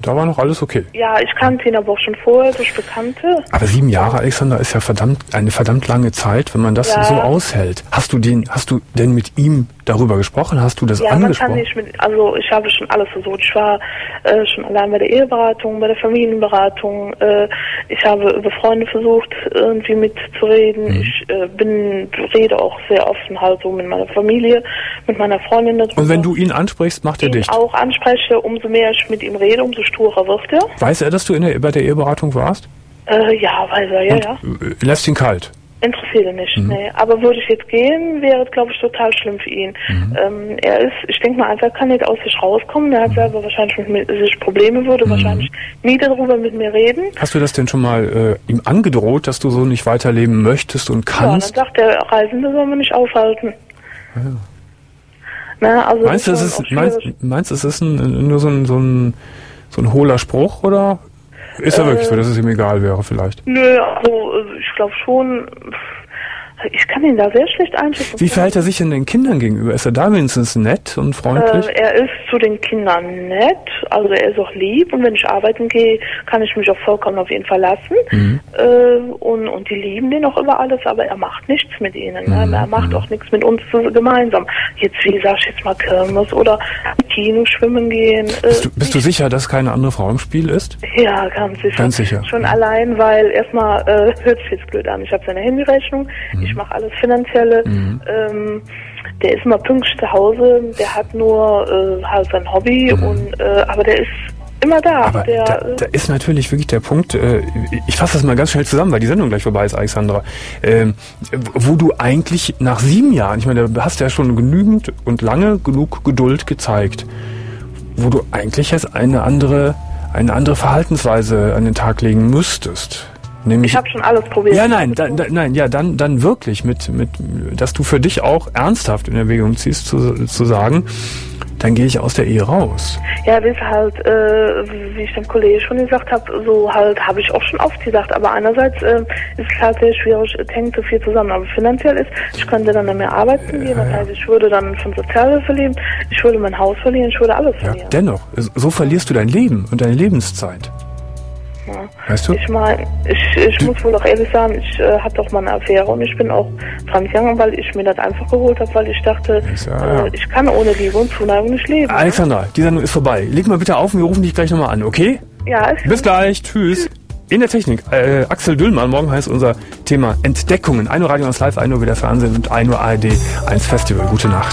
S2: Da war noch alles okay.
S7: Ja, ich kannte ihn aber auch schon vorher durch Bekannte.
S2: Aber sieben Jahre, Alexander, ist ja verdammt eine verdammt lange Zeit, wenn man das
S7: ja.
S2: so aushält. Hast du den, hast du denn mit ihm darüber gesprochen? Hast du das
S7: ja,
S2: angesprochen?
S7: Man kann nicht mit, also ich habe schon alles versucht. Ich war äh, schon allein bei der Eheberatung, bei der Familienberatung. Äh, ich habe über Freunde versucht, irgendwie mitzureden. Mhm. Ich äh, bin, rede auch sehr offen halt so mit meiner Familie, mit meiner Freundin darüber.
S2: Und wenn du ihn ansprichst, macht er
S7: ihn
S2: dicht?
S7: auch anspreche, umso mehr ich mit ihm rede, umso sturer wird er.
S2: Weiß er, dass du in der, bei der Eheberatung warst?
S7: Äh, ja, weiß er, ja,
S2: Und
S7: ja.
S2: Lässt ihn kalt?
S7: Interessiert ihn nicht,
S2: mhm.
S7: nee. Aber würde ich jetzt gehen, wäre es, glaube ich, total schlimm für ihn. Mhm. Ähm, er ist, ich denke mal, einfach kann nicht aus sich rauskommen. Er hat selber wahrscheinlich mit mir, sich Probleme, würde mhm. wahrscheinlich nie darüber mit mir reden.
S2: Hast du das denn schon mal äh, ihm angedroht, dass du so nicht weiterleben möchtest und kannst?
S7: Ja, dann sagt der Reisende soll man nicht aufhalten.
S2: Ja.
S7: Na, also
S2: meinst du, es ist, meinst, meinst, es ist ein, nur so ein, so, ein, so ein hohler Spruch, oder ist er äh, wirklich so, dass es ihm egal wäre vielleicht?
S7: Nö, also ich glaube schon, ich kann ihn da sehr schlecht einschätzen.
S2: Wie verhält er sich denn den Kindern gegenüber? Ist er da wenigstens nett und freundlich?
S7: Äh, er ist zu den Kindern nett, also er ist auch lieb und wenn ich arbeiten gehe, kann ich mich auch vollkommen auf ihn verlassen. Mhm. Äh, und, und die lieben den auch über alles, aber er macht nichts mit ihnen. Mhm. Ne? Er macht auch nichts mit uns gemeinsam. Jetzt, wie sag ich jetzt mal, Kirmes oder Kino, schwimmen gehen. Äh,
S2: bist du, bist du sicher, dass keine andere Frau im Spiel ist?
S7: Ja, ganz sicher.
S2: Ganz sicher.
S7: Schon allein, weil erstmal äh, hört sich jetzt blöd an. Ich habe seine Handyrechnung, mhm. ich mache alles Finanzielle. Mhm. Ähm, der ist immer pünktlich zu Hause, der hat nur äh, halt sein Hobby, mhm. und äh, aber der ist immer da.
S2: Aber
S7: der,
S2: da, da ist natürlich wirklich der Punkt, äh, ich fasse das mal ganz schnell zusammen, weil die Sendung gleich vorbei ist, Alexandra, äh, wo du eigentlich nach sieben Jahren, ich meine, du hast ja schon genügend und lange genug Geduld gezeigt, wo du eigentlich jetzt eine andere, eine andere Verhaltensweise an den Tag legen müsstest. Nämlich,
S7: ich habe schon alles probiert.
S2: Ja, nein, da, da, nein, ja, dann, dann wirklich mit, mit, dass du für dich auch ernsthaft in Erwägung ziehst, zu, zu sagen, dann gehe ich aus der Ehe raus.
S7: Ja, das ist halt, äh, wie ich dem Kollegen schon gesagt habe, so halt habe ich auch schon oft gesagt, aber einerseits äh, ist es halt sehr schwierig, es hängt so viel zusammen, aber finanziell ist, ich könnte dann mehr arbeiten gehen, das heißt, ich würde dann von Sozialhilfe leben, ich würde mein Haus verlieren, ich würde alles verlieren.
S2: Ja, dennoch, so verlierst du dein Leben und deine Lebenszeit.
S7: Ja.
S2: Weißt du?
S7: Ich meine, ich, ich muss wohl auch ehrlich sagen, ich äh, hatte doch mal eine Affäre und ich bin auch fremdgegangen, weil ich mir das einfach geholt habe, weil ich dachte, ja, ja. Äh, ich kann ohne Liebe und Zuneigung nicht leben.
S2: Alexandra, die Sendung ist vorbei. Leg mal bitte auf und wir rufen dich gleich nochmal an, okay?
S7: Ja, ist
S2: Bis gleich, tschüss. In der Technik, äh, Axel Düllmann, morgen heißt unser Thema Entdeckungen. ein Uhr Radio eins Live, ein Uhr wieder Fernsehen und ein Uhr A R D eins Festival. Gute Nacht.